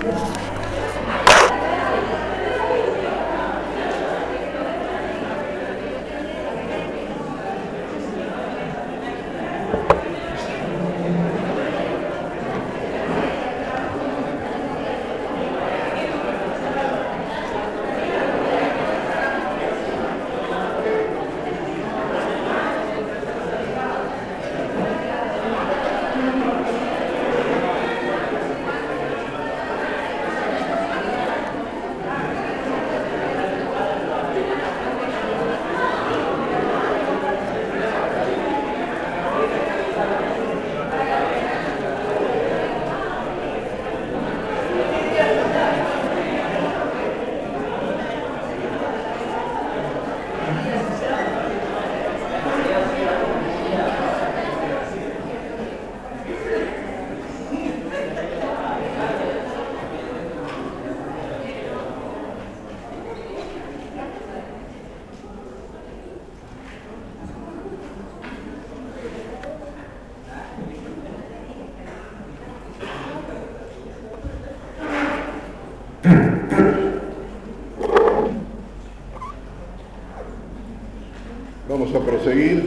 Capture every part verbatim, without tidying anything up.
Vamos a proseguir.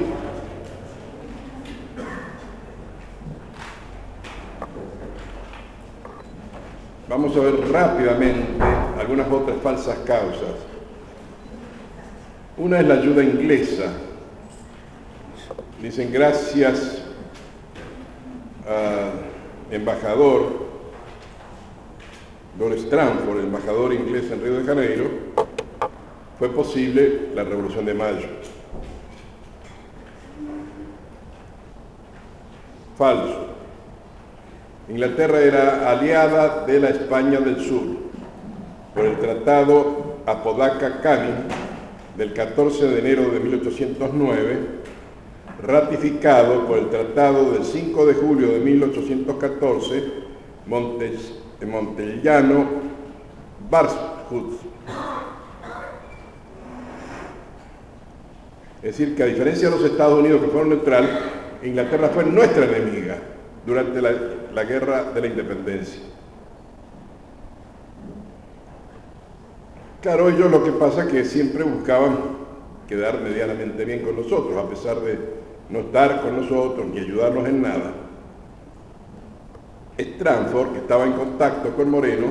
Vamos a ver rápidamente algunas otras falsas causas. Una es la ayuda inglesa. Dicen gracias al embajador Lord Stranford, el embajador inglés en Río de Janeiro, fue posible la Revolución de Mayo. Falso. Inglaterra era aliada de la España del Sur por el Tratado Apodaca-Canning del catorce de enero de mil ochocientos nueve, ratificado por el Tratado del cinco de julio de mil ochocientos catorce, Montes, Montellano-Barshut. Es decir, que a diferencia de los Estados Unidos, que fueron neutrales, Inglaterra fue nuestra enemiga durante la, la guerra de la independencia. Claro, ellos lo que pasa es que siempre buscaban quedar medianamente bien con nosotros, a pesar de no estar con nosotros ni ayudarnos en nada. Stranford, que estaba en contacto con Moreno,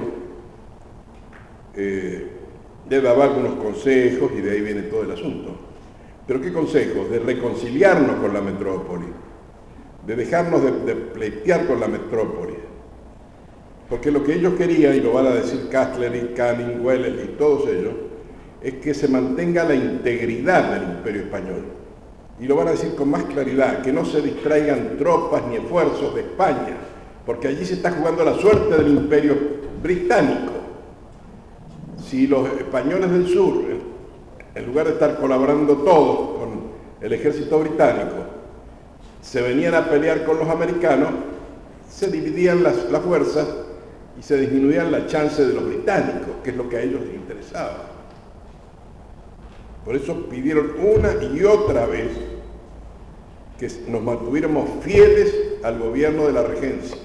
eh, le daba algunos consejos y de ahí viene todo el asunto. ¿Pero qué consejos? De reconciliarnos con la metrópoli, de dejarnos de, de pleitear con la metrópoli. Porque lo que ellos querían, y lo van a decir Castlereagh, Canning, Wellesley y todos ellos, es que se mantenga la integridad del Imperio Español. Y lo van a decir con más claridad, que no se distraigan tropas ni esfuerzos de España, porque allí se está jugando la suerte del Imperio Británico. Si los españoles del sur, en lugar de estar colaborando todos con el ejército británico, se venían a pelear con los americanos, se dividían las, las fuerzas y se disminuían las chances de los británicos, que es lo que a ellos les interesaba. Por eso pidieron una y otra vez que nos mantuviéramos fieles al gobierno de la regencia.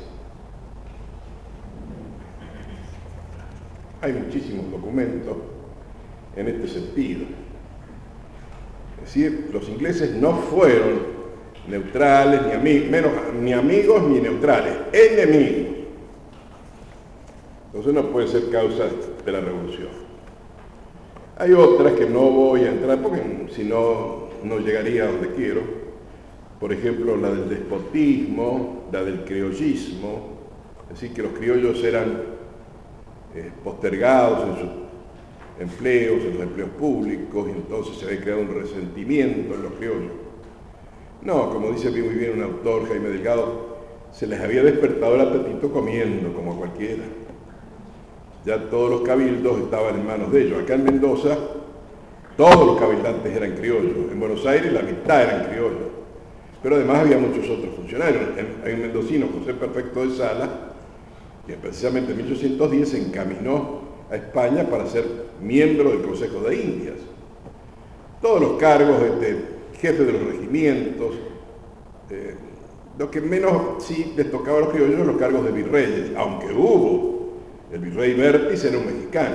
Hay muchísimos documentos en este sentido. Es decir, los ingleses no fueron neutrales, ni, ami menos, ni amigos ni neutrales, enemigos. Entonces no puede ser causa de la revolución. Hay otras que no voy a entrar porque si no, no llegaría a donde quiero. Por ejemplo, la del despotismo, la del criollismo, es decir, que los criollos eran eh, postergados en sus empleos, en los empleos públicos, y entonces se había creado un resentimiento en los criollos. No, como dice muy bien un autor, Jaime Delgado, se les había despertado el apetito comiendo, como a cualquiera. Ya todos los cabildos estaban en manos de ellos. Acá en Mendoza, todos los cabildantes eran criollos. En Buenos Aires, la mitad eran criollos. Pero además había muchos otros funcionarios. Hay un mendocino, José Perfecto de Sala, que precisamente en mil ochocientos diez se encaminó a España para ser miembro del Consejo de Indias. Todos los cargos, este, jefe de los regimientos, eh, lo que menos sí les tocaba a los criollos, los cargos de virreyes, aunque hubo El virrey Vértiz era un mexicano.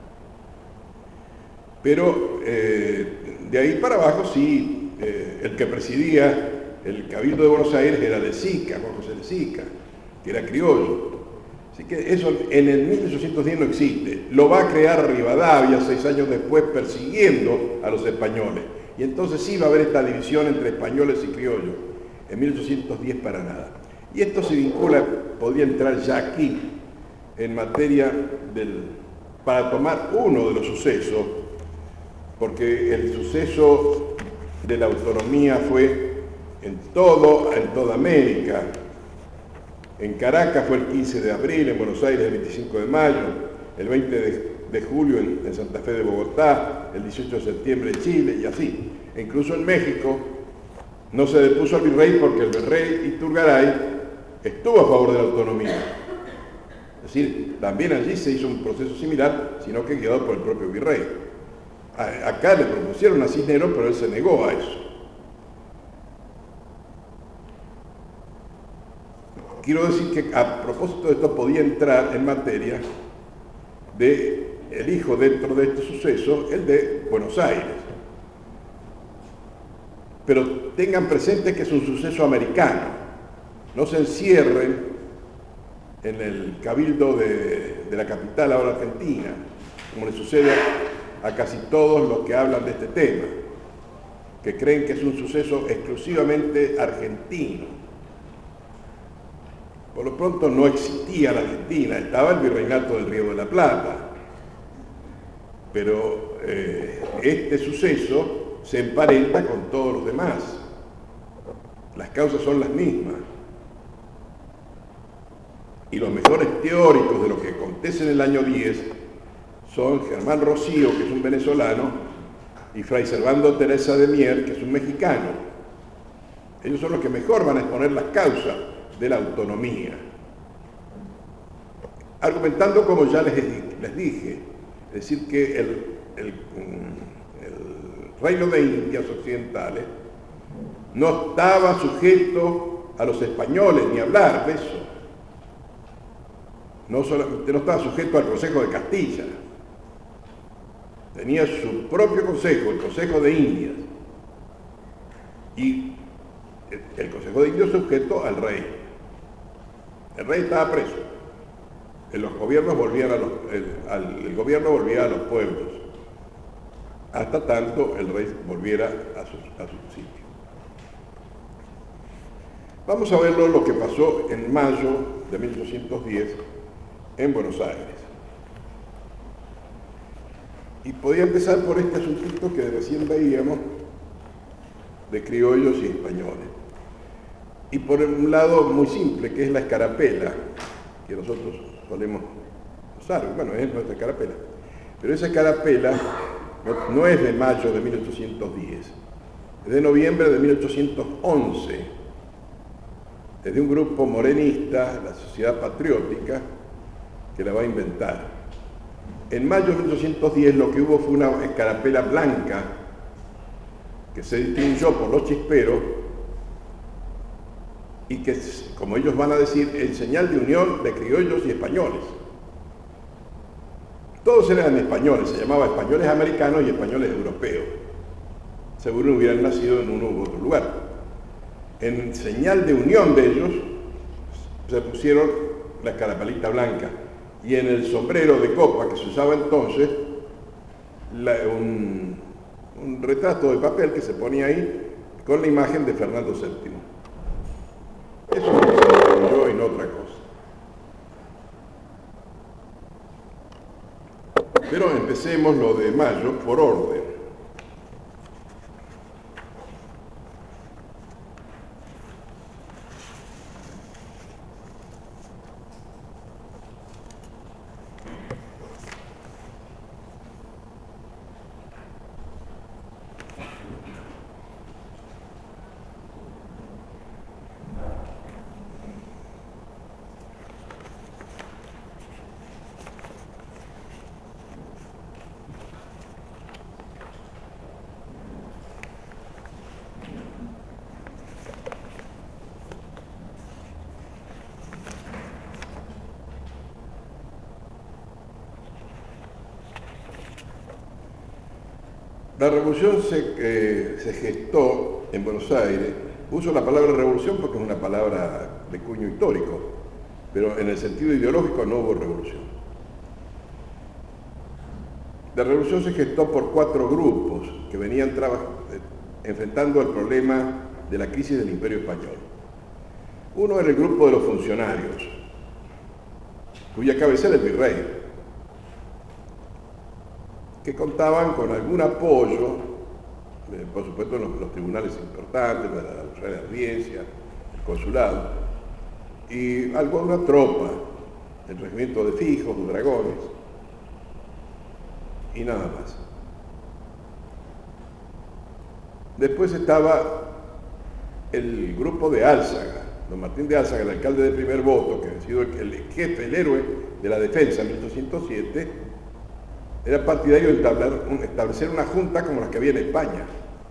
Pero eh, de ahí para abajo sí, eh, el que presidía el Cabildo de Buenos Aires era de Sica, Juan José de Sica, que era criollo. Así que eso en el mil ochocientos diez no existe. Lo va a crear Rivadavia seis años después persiguiendo a los españoles. Y entonces sí va a haber esta división entre españoles y criollos. En mil ochocientos diez para nada. Y esto se vincula, podría entrar ya aquí, en materia del, para tomar uno de los sucesos, porque el suceso de la autonomía fue en todo, en toda América. En Caracas fue el quince de abril, en Buenos Aires el veinticinco de mayo, el veinte de, de julio en, en Santa Fe de Bogotá, el dieciocho de septiembre en Chile y así. E incluso en México no se depuso al virrey porque el virrey Iturgaray estuvo a favor de la autonomía. Es decir, también allí se hizo un proceso similar, sino que guiado por el propio virrey. A, acá le propusieron a Cisneros, pero él se negó a eso. Quiero decir que a propósito de esto podía entrar en materia de el hijo dentro de este suceso, el de Buenos Aires. Pero tengan presente que es un suceso americano. No se encierren en el cabildo de, de la capital ahora argentina, como le sucede a casi todos los que hablan de este tema, que creen que es un suceso exclusivamente argentino. Por lo pronto no existía la Argentina, estaba el virreinato del Río de la Plata. Pero eh, este suceso se emparenta con todos los demás. Las causas son las mismas. Y los mejores teóricos de lo que acontece en el año diez son Germán Rocío, que es un venezolano, y Fray Servando Teresa de Mier, que es un mexicano. Ellos son los que mejor van a exponer las causas de la autonomía, argumentando como ya les, les dije, es decir, que el, el, el reino de Indias occidentales no estaba sujeto a los españoles, ni hablar de eso, no solamente no estaba sujeto al Consejo de Castilla, tenía su propio consejo, el Consejo de Indias, y el Consejo de Indias sujeto al rey. El rey estaba preso. Los gobiernos volvían a los, el, al, el gobierno volvía a los pueblos, hasta tanto el rey volviera a su, a su sitio. Vamos a verlo lo que pasó en mayo de mil ochocientos diez en Buenos Aires. Y podía empezar por este asuntito que recién veíamos de criollos y españoles. Y por un lado muy simple, que es la escarapela, que nosotros solemos usar, bueno, es nuestra escarapela. Pero esa escarapela no, no es de mayo de mil ochocientos diez, es de noviembre de mil ochocientos once, es de un grupo morenista, la Sociedad Patriótica, que la va a inventar. En mayo de mil ochocientos diez lo que hubo fue una escarapela blanca, que se distinguió por los chisperos, y que, como ellos van a decir, en señal de unión de criollos y españoles. Todos eran españoles, se llamaba españoles americanos y españoles europeos. Seguro hubieran nacido en uno u otro lugar. En señal de unión de ellos, se pusieron la escarapelita blanca. Y en el sombrero de copa que se usaba entonces, la, un, un retrato de papel que se ponía ahí con la imagen de Fernando séptimo. Eso es lo que se incluyó en otra cosa. Pero empecemos lo de mayo por orden. La revolución se, eh, se gestó en Buenos Aires. Uso la palabra revolución porque es una palabra de cuño histórico, pero en el sentido ideológico no hubo revolución. La revolución se gestó por cuatro grupos que venían enfrentando el problema de la crisis del Imperio Español. Uno era el grupo de los funcionarios, cuya cabeza era el virrey, que contaban con algún apoyo, eh, por supuesto en los, los tribunales importantes, la, la Real Audiencia, el consulado, y alguna tropa, el regimiento de fijos, de dragones, y nada más. Después estaba el grupo de Álzaga, don Martín de Álzaga, el alcalde de primer voto, que ha sido el, el jefe, el héroe de la defensa en mil ochocientos siete, era partidario de establecer una junta como las que había en España.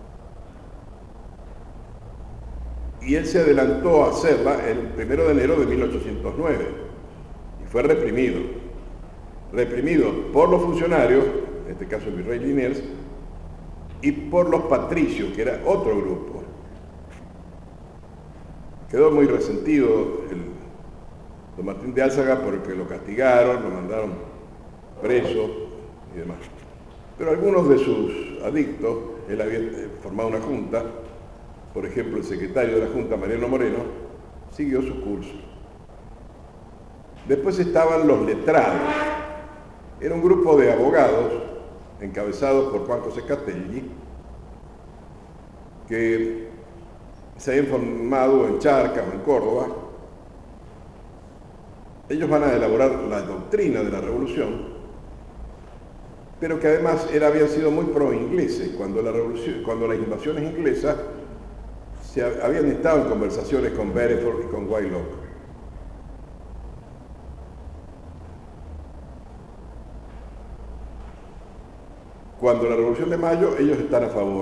Y él se adelantó a hacerla el primero de enero de mil ochocientos nueve y fue reprimido. Reprimido por los funcionarios, en este caso el virrey Liniers, y por los patricios, que era otro grupo. Quedó muy resentido el don Martín de Álzaga porque lo castigaron, lo mandaron preso y demás. Pero algunos de sus adictos, él había formado una junta, por ejemplo el secretario de la junta, Mariano Moreno, siguió su curso. Después estaban los letrados. Era un grupo de abogados encabezados por Juan José Catelli, que se habían formado en Charcas o en Córdoba. Ellos van a elaborar la doctrina de la revolución, pero que además era, habían sido muy pro-ingleses. Cuando, la revolución, cuando las invasiones inglesas se habían estado en conversaciones con Beresford y con Whitelock. Cuando la Revolución de Mayo, ellos están a favor,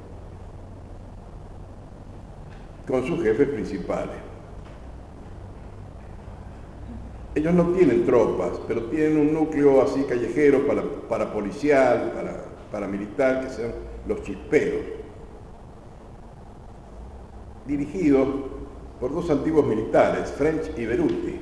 con sus jefes principales. Ellos no tienen tropas, pero tienen un núcleo así callejero, para, para policial, para, para militar, que sean los chisperos, dirigidos por dos antiguos militares, French y Beruti.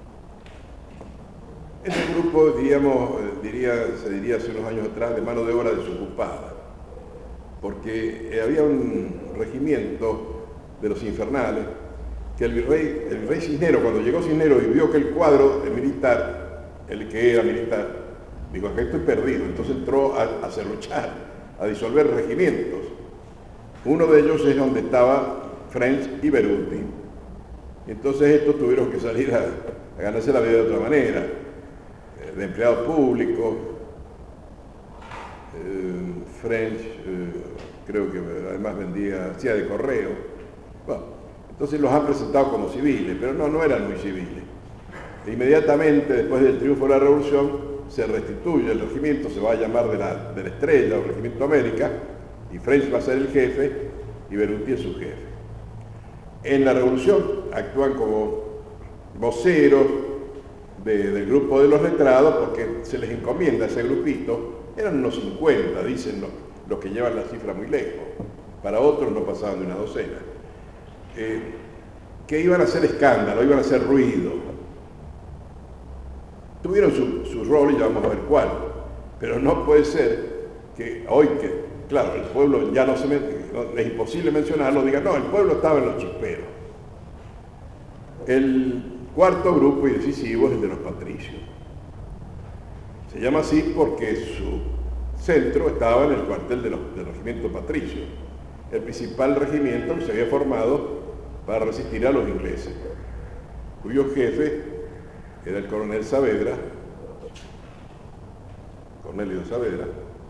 Es un grupo, diríamos, diría, se diría hace unos años atrás, de mano de obra desocupada, porque había un regimiento de los infernales que el virrey, el virrey Cisneros, cuando llegó Cisneros y vio que el cuadro de militar, el que era militar, dijo, acá estoy perdido. Entonces entró a, a serruchar, a disolver regimientos. Uno de ellos es donde estaba French y Beruti. Entonces estos tuvieron que salir a, a ganarse la vida de otra manera, de empleados públicos. eh, French, eh, creo que además vendía, hacía de correo. Bueno, entonces los han presentado como civiles, pero no, no eran muy civiles. E inmediatamente, después del triunfo de la Revolución, se restituye el regimiento, se va a llamar de la, de la Estrella o Regimiento América, y French va a ser el jefe, y Beruti es su jefe. En la Revolución actúan como voceros de, del grupo de los letrados, porque se les encomienda a ese grupito. Eran unos cincuenta, dicen los, los que llevan la cifra muy lejos. Para otros no pasaban de una docena. Eh, que iban a hacer escándalo, iban a hacer ruido. Tuvieron su, su rol y ya vamos a ver cuál. Pero no puede ser que hoy que, claro, el pueblo ya no se mete, es imposible mencionarlo, digan, no, el pueblo estaba en los chisperos. El cuarto grupo y decisivo es el de los patricios. Se llama así porque su centro estaba en el cuartel de los, del regimiento patricio, el principal regimiento que se había formado para resistir a los ingleses, cuyo jefe era el coronel Saavedra, Cornelio Saavedra,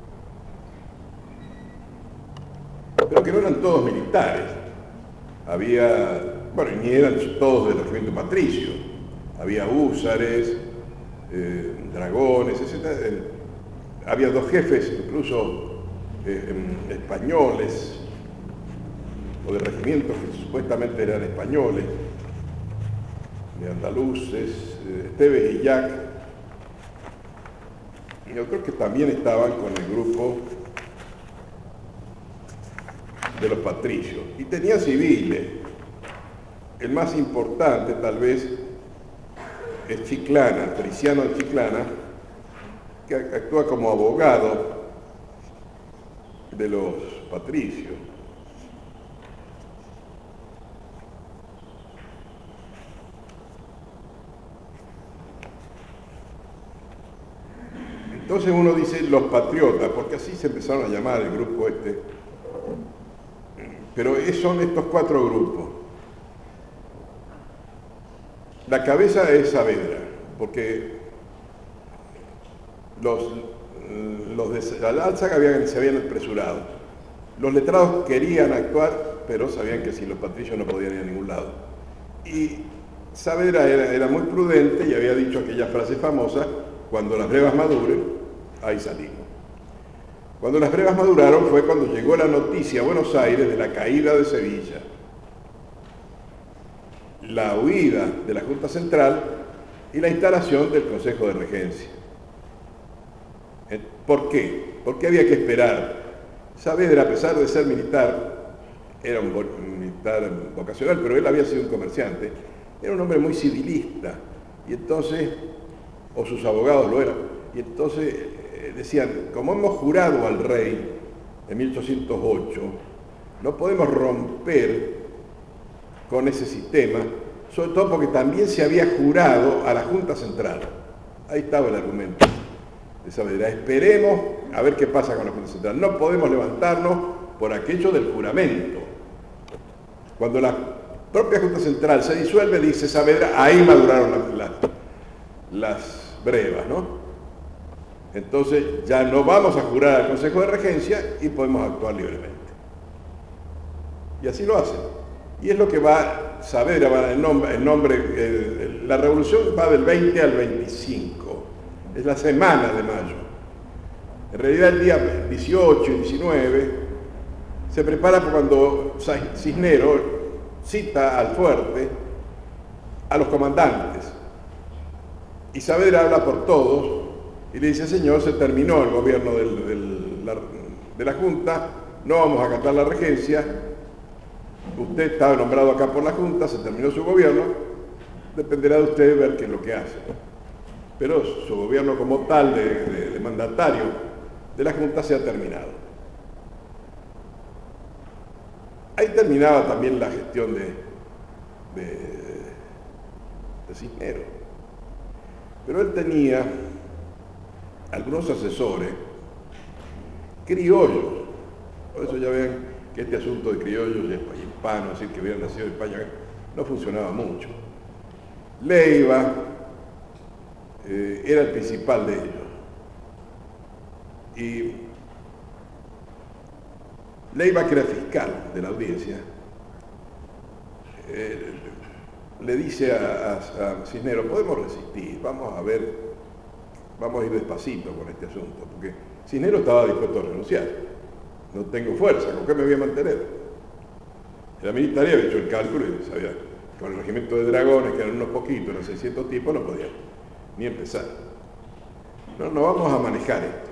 pero que no eran todos militares. Había, bueno, ni eran todos del regimiento patricio, había húsares, eh, dragones, etcétera. Eh, había dos jefes, incluso eh, españoles, o de regimientos que supuestamente eran españoles, de andaluces, eh, Esteves y Jack. Y yo creo que también estaban con el grupo de los patricios. Y tenía civiles. El más importante, tal vez, es Chiclana, Feliciano de Chiclana, que actúa como abogado de los patricios. Entonces uno dice los patriotas, porque así se empezaron a llamar el grupo este. Pero son estos cuatro grupos. La cabeza es Saavedra, porque los, los de Álzaga habían, se habían apresurado. Los letrados querían actuar, pero sabían que sin los patricios no podían ir a ningún lado. Y Saavedra era, era muy prudente y había dicho aquella frase famosa: cuando las brevas maduren, ahí salimos. Cuando las brevas maduraron fue cuando llegó la noticia a Buenos Aires de la caída de Sevilla, la huida de la Junta Central y la instalación del Consejo de Regencia. ¿Por qué? ¿Por qué había que esperar? Saavedra, a pesar de ser militar, era un militar vocacional, pero él había sido un comerciante, era un hombre muy civilista, y entonces, o sus abogados lo eran, y entonces eh, decían, como hemos jurado al rey en mil ochocientos ocho, no podemos romper con ese sistema, sobre todo porque también se había jurado a la Junta Central. Ahí estaba el argumento de Saavedra: esperemos a ver qué pasa con la Junta Central. No podemos levantarnos por aquello del juramento. Cuando la propia Junta Central se disuelve, dice Saavedra, ahí maduraron las, las, las brevas, ¿no? Entonces ya no vamos a jurar al Consejo de Regencia y podemos actuar libremente. Y así lo hacen. Y es lo que va, Saavedra va en nombre, en nombre eh, la revolución va del veinte al veinticinco, es la semana de mayo. En realidad el día dieciocho y diecinueve se prepara cuando Cisneros cita al fuerte a los comandantes. Y Saavedra habla por todos y le dice: señor, se terminó el gobierno del, del, la, de la Junta, no vamos a acatar la regencia, usted estaba nombrado acá por la Junta, se terminó su gobierno, dependerá de usted ver qué es lo que hace. Pero su gobierno como tal de, de, de mandatario de la Junta se ha terminado. Ahí terminaba también la gestión de, de, de Cisneros. Pero él tenía algunos asesores criollos. Por eso ya ven que este asunto de criollos y hispanos, es decir, que hubieran nacido en España, no funcionaba mucho. Leiva eh, era el principal de ellos. Y Leiva, que era fiscal de la audiencia, eh, le dice a, a, a Cisneros: podemos resistir, vamos a ver, vamos a ir despacito con este asunto, porque Cisneros estaba dispuesto a renunciar. No tengo fuerza, ¿con qué me voy a mantener? La militar había hecho el cálculo y sabía, con el regimiento de dragones, que eran unos poquitos, eran seiscientos tipos, no podían ni empezar. No, no vamos a manejar esto.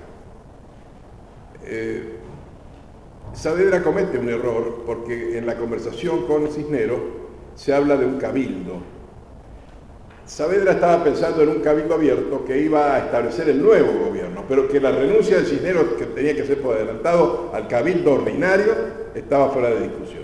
Eh, Saavedra comete un error porque en la conversación con Cisneros se habla de un cabildo. Saavedra estaba pensando en un cabildo abierto que iba a establecer el nuevo gobierno, pero que la renuncia de Cisneros, que tenía que ser por adelantado al cabildo ordinario, estaba fuera de discusión.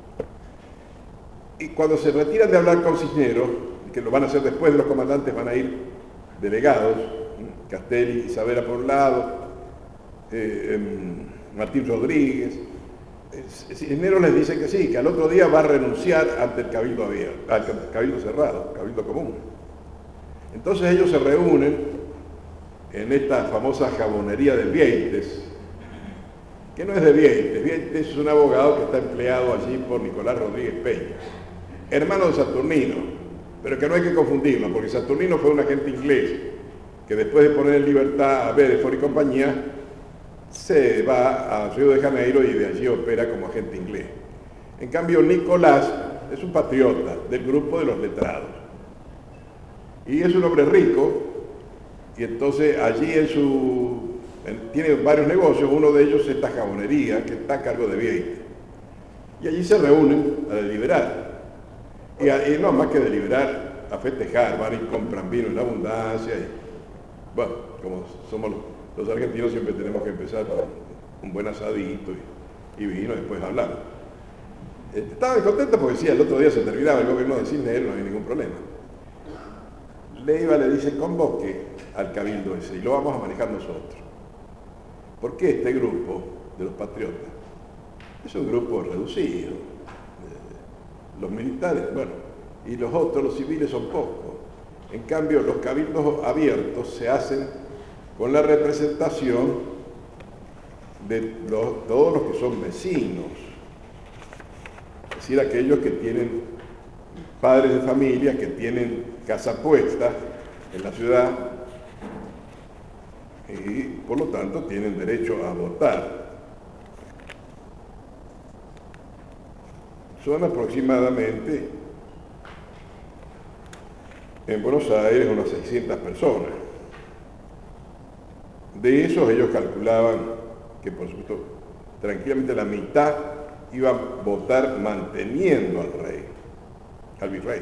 Y cuando se retiran de hablar con Cisneros, que lo van a hacer después de los comandantes, van a ir delegados, Castelli y Saavedra por un lado, eh, eh, Martín Rodríguez. Cisneros les dice que sí, que al otro día va a renunciar ante el cabildo abierto, al cabildo cerrado, cabildo común. Entonces ellos se reúnen en esta famosa jabonería de Vieites, que no es de Vieites. Vieites es un abogado que está empleado allí por Nicolás Rodríguez Peña, hermano de Saturnino, pero que no hay que confundirlo, porque Saturnino fue un agente inglés que después de poner en libertad a Bedford y compañía, se va a Río de Janeiro y de allí opera como agente inglés. En cambio, Nicolás es un patriota del grupo de los letrados. Y es un hombre rico, y entonces allí en su, en, tiene varios negocios, uno de ellos es esta jabonería que está a cargo de Vieites. Y allí se reúnen a deliberar. Y, a, y no más que deliberar, a festejar, van y compran vino en abundancia. Y, bueno, como somos los, los argentinos, siempre tenemos que empezar con un buen asadito y, y vino, y después hablar. Eh, estaban contentos porque sí, el otro día se terminaba el gobierno de Cisneros, no había ningún problema. Leiva le dice, convoque al cabildo ese y lo vamos a manejar nosotros. ¿Por qué este grupo de los patriotas? Es un grupo reducido. Los militares, bueno, y los otros, los civiles, son pocos. En cambio, los cabildos abiertos se hacen con la representación de los, todos los que son vecinos. Es decir, aquellos que tienen padres de familia, que tienen casa puesta en la ciudad y por lo tanto tienen derecho a votar. Son aproximadamente en Buenos Aires unas seiscientas personas. De esos ellos calculaban que, por supuesto, tranquilamente la mitad iba a votar manteniendo al rey, al virrey.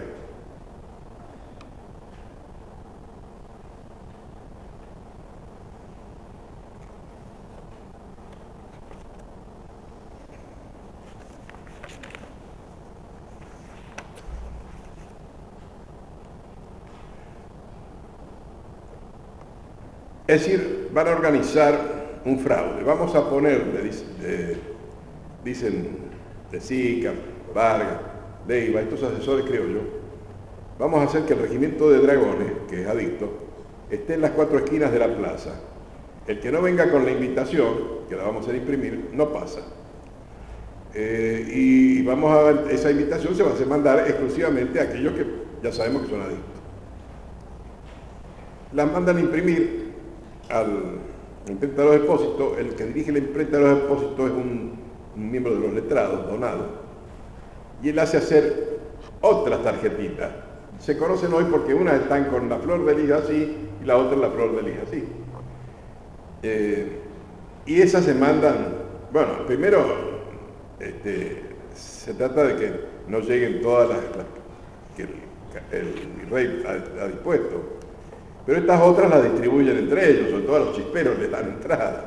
Es decir, van a organizar un fraude. Vamos a ponerle, dice, de, dicen de Sica, Vargas, Leiva, estos asesores creo yo, vamos a hacer que el regimiento de dragones, que es adicto, esté en las cuatro esquinas de la plaza. El que no venga con la invitación, que la vamos a hacer imprimir, no pasa. Eh, y vamos a, esa invitación se va a hacer mandar exclusivamente a aquellos que ya sabemos que son adictos. Las mandan a imprimir al imprenta de los depósitos. El que dirige la imprenta de los depósitos es un, un miembro de los letrados, Donado, y él hace hacer otras tarjetitas. Se conocen hoy porque unas están con la flor de lis así y la otra la flor de lis así. Eh, y esas se mandan, bueno, primero este, se trata de que no lleguen todas las, las que el, el rey ha, ha dispuesto. Pero estas otras las distribuyen entre ellos, sobre todo a los chisperos les dan entrada.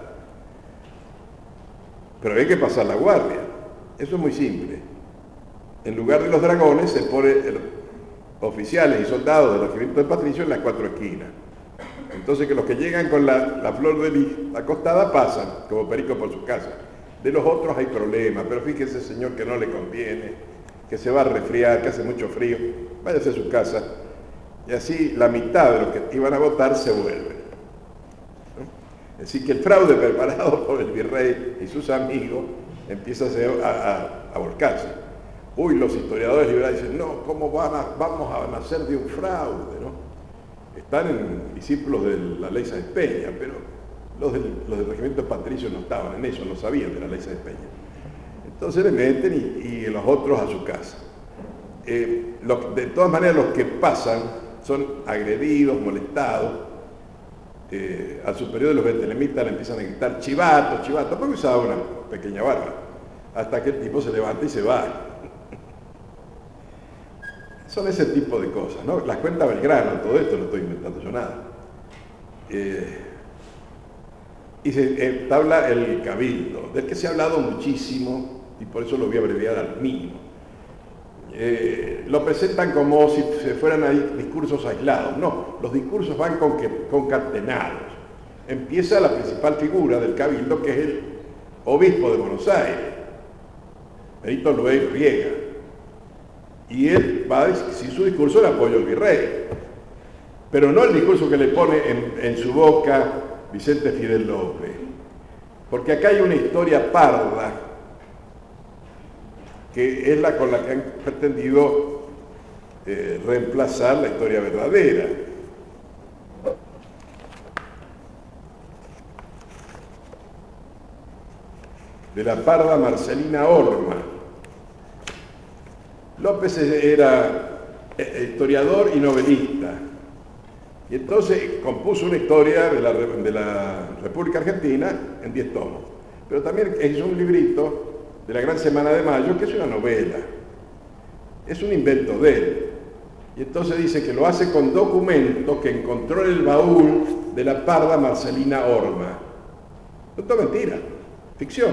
Pero hay que pasar la guardia. Eso es muy simple. En lugar de los dragones se pone el, oficiales y soldados del regimiento de Patricio en las cuatro esquinas. Entonces que los que llegan con la, la flor de lis acostada pasan, como perico por su casa. De los otros hay problemas, pero fíjese, señor, que no le conviene, que se va a resfriar, que hace mucho frío, váyase a su casa. Y así la mitad de los que iban a votar se vuelven. ¿No? Así que el fraude preparado por el virrey y sus amigos empieza a, a, a volcarse. Uy, los historiadores liberales dicen, no, ¿cómo van a, vamos a nacer de un fraude? ¿No? Están en discípulos de la ley Sáenz Peña, pero los del, los del regimiento Patricio no estaban en eso, no sabían de la ley Sáenz Peña. Entonces le meten y, y los otros a su casa. Eh, lo, de todas maneras, los que pasan son agredidos, molestados. Eh, al superior de los betlemitas le empiezan a gritar chivato, chivato, porque usaba una pequeña barba, hasta que el tipo se levanta y se va. Son ese tipo de cosas, ¿no? Las cuenta Belgrano, todo esto no estoy inventando yo nada. Eh, y se entabla el cabildo, del que se ha hablado muchísimo, y por eso lo voy a abreviar al mínimo. Eh, lo presentan como si se fueran ahí discursos aislados. No, los discursos van con que, concatenados. Empieza la principal figura del cabildo, que es el obispo de Buenos Aires, Benito Luey Riega. Y él va a decir su discurso de apoyo al virrey, pero no el discurso que le pone en, en su boca Vicente Fidel López, porque acá hay una historia parda que es la con la que han pretendido eh, reemplazar la historia verdadera. De la parda Marcelina Orma. López era historiador y novelista, y entonces compuso una historia de la, de la República Argentina en diez tomos, pero también hizo un librito de la Gran Semana de Mayo, que es una novela. Es un invento de él. Y entonces dice que lo hace con documentos que encontró en el baúl de la parda Marcelina Orma. No es mentira, ficción.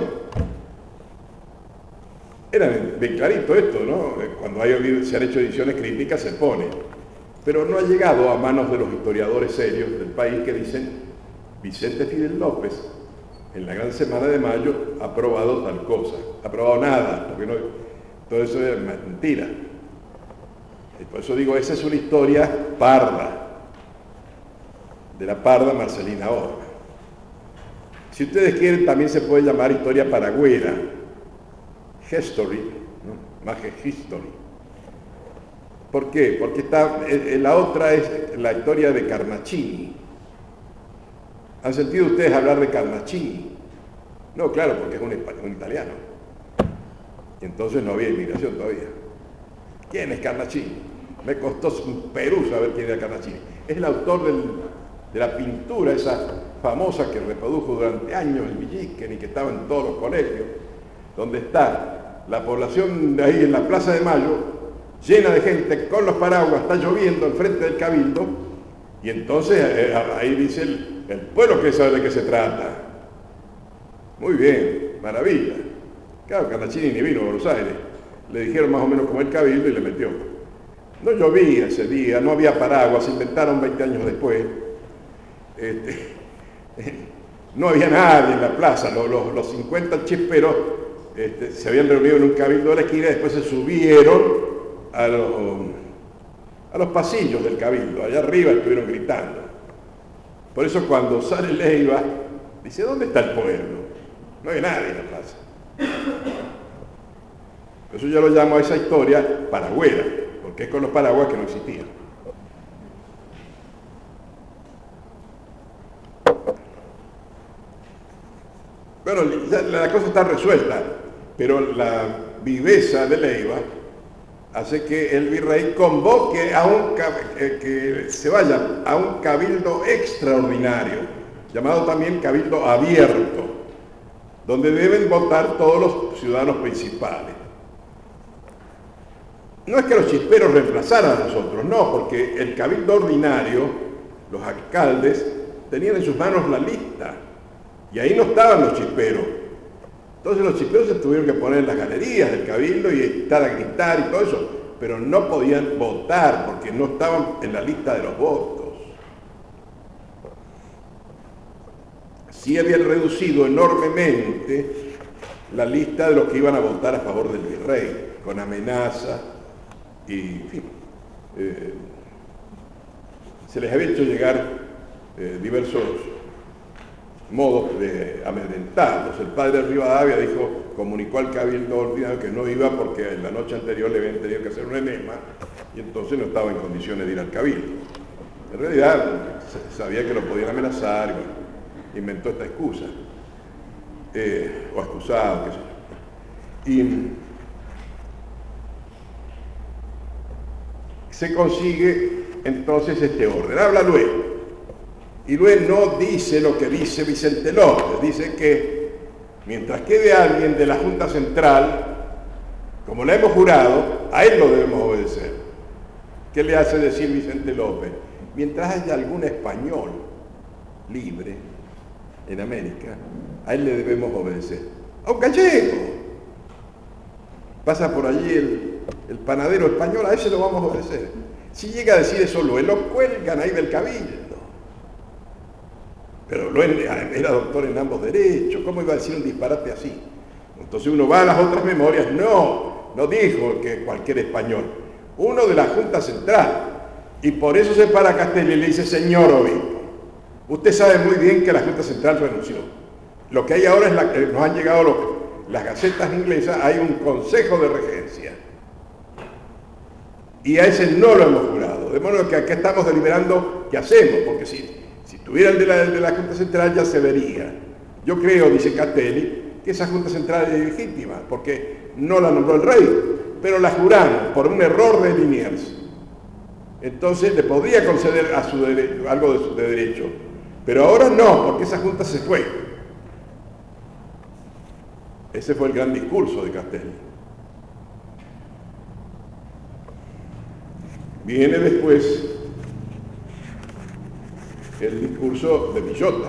Era bien clarito esto, ¿no? Cuando hay, se han hecho ediciones críticas se pone. Pero no ha llegado a manos de los historiadores serios del país que dicen Vicente Fidel López, en la Gran Semana de Mayo, ha probado tal cosa. Ha probado nada, porque no, todo eso es mentira. Y por eso digo, esa es una historia parda, de la parda Marcelina Orma. Si ustedes quieren, también se puede llamar historia paragüera, history, ¿no? Más que history. ¿Por qué? Porque está, eh, la otra es la historia de Carnacini. ¿Han sentido ustedes hablar de Carnacini? No, claro, porque es un, un italiano. Y entonces no había inmigración todavía. ¿Quién es Carnacini? Me costó un Perú saber quién era Carnacini. Es el autor del, de la pintura esa famosa que reprodujo durante años en Villiquen y que estaba en todos los colegios, donde está la población de ahí en la Plaza de Mayo, llena de gente con los paraguas, está lloviendo enfrente del Cabildo, y entonces eh, ahí dice el, el pueblo que sabe de qué se trata. Muy bien, maravilla. Claro, Carnacini ni vino a Buenos Aires. Le dijeron más o menos como el Cabildo y le metió. No llovía ese día, no había paraguas, se inventaron veinte años después. Este, no había nadie en la plaza, los, los, los cincuenta chisperos este, se habían reunido en un cabildo de la esquina y después se subieron a los, a los pasillos del cabildo, allá arriba estuvieron gritando. Por eso cuando sale Leiva, dice, ¿dónde está el pueblo? No hay nadie en la plaza. Por eso yo lo llamo a esa historia paragüera, porque es con los paraguas que no existían. Bueno, ya la cosa está resuelta, pero la viveza de Leiva hace que el virrey convoque a un, que se vaya a un cabildo extraordinario, llamado también cabildo abierto, donde deben votar todos los ciudadanos principales. No es que los chisperos reemplazaran a nosotros, no, porque el cabildo ordinario, los alcaldes, tenían en sus manos la lista, y ahí no estaban los chisperos. Entonces los chisperos se tuvieron que poner en las galerías del cabildo y estar a gritar y todo eso, pero no podían votar porque no estaban en la lista de los votos. Sí habían reducido enormemente la lista de los que iban a votar a favor del virrey, con amenaza y, en fin, eh, se les había hecho llegar eh, diversos modos de amedrentarlos. El padre de Rivadavia dijo, comunicó al cabildo ordinario que no iba porque en la noche anterior le habían tenido que hacer un enema y entonces no estaba en condiciones de ir al cabildo. En realidad sabía que lo podían amenazar y bueno, inventó esta excusa, eh, o excusado, qué sé yo. Y se consigue entonces este orden. Habla luego. Y Luis no dice lo que dice Vicente López, dice que mientras quede alguien de la Junta Central, como le hemos jurado, a él lo debemos obedecer. ¿Qué le hace decir Vicente López? Mientras haya algún español libre en América, a él le debemos obedecer. ¡A un gallego! Pasa por allí el, el panadero español, a ese lo vamos a obedecer. Si llega a decir eso, lo, lo cuelgan ahí del cabildo. Pero lo era doctor en ambos derechos, ¿cómo iba a decir un disparate así? Entonces uno va a las otras memorias, no, no dijo que cualquier español, uno de la Junta Central, y por eso se para Castelli y le dice, señor obispo, usted sabe muy bien que la Junta Central renunció. Lo que hay ahora es, la, nos han llegado los, las gacetas inglesas, hay un consejo de regencia, y a ese no lo hemos jurado, de modo que acá estamos deliberando qué hacemos, porque si... Si tuviera el de la, de la Junta Central ya se vería. Yo creo, dice Castelli, que esa Junta Central es legítima, porque no la nombró el rey, pero la juraron por un error de Liniers. Entonces le podría conceder a su dere- algo de su de derecho, pero ahora no, porque esa Junta se fue. Ese fue el gran discurso de Castelli. Viene después el discurso de Villota,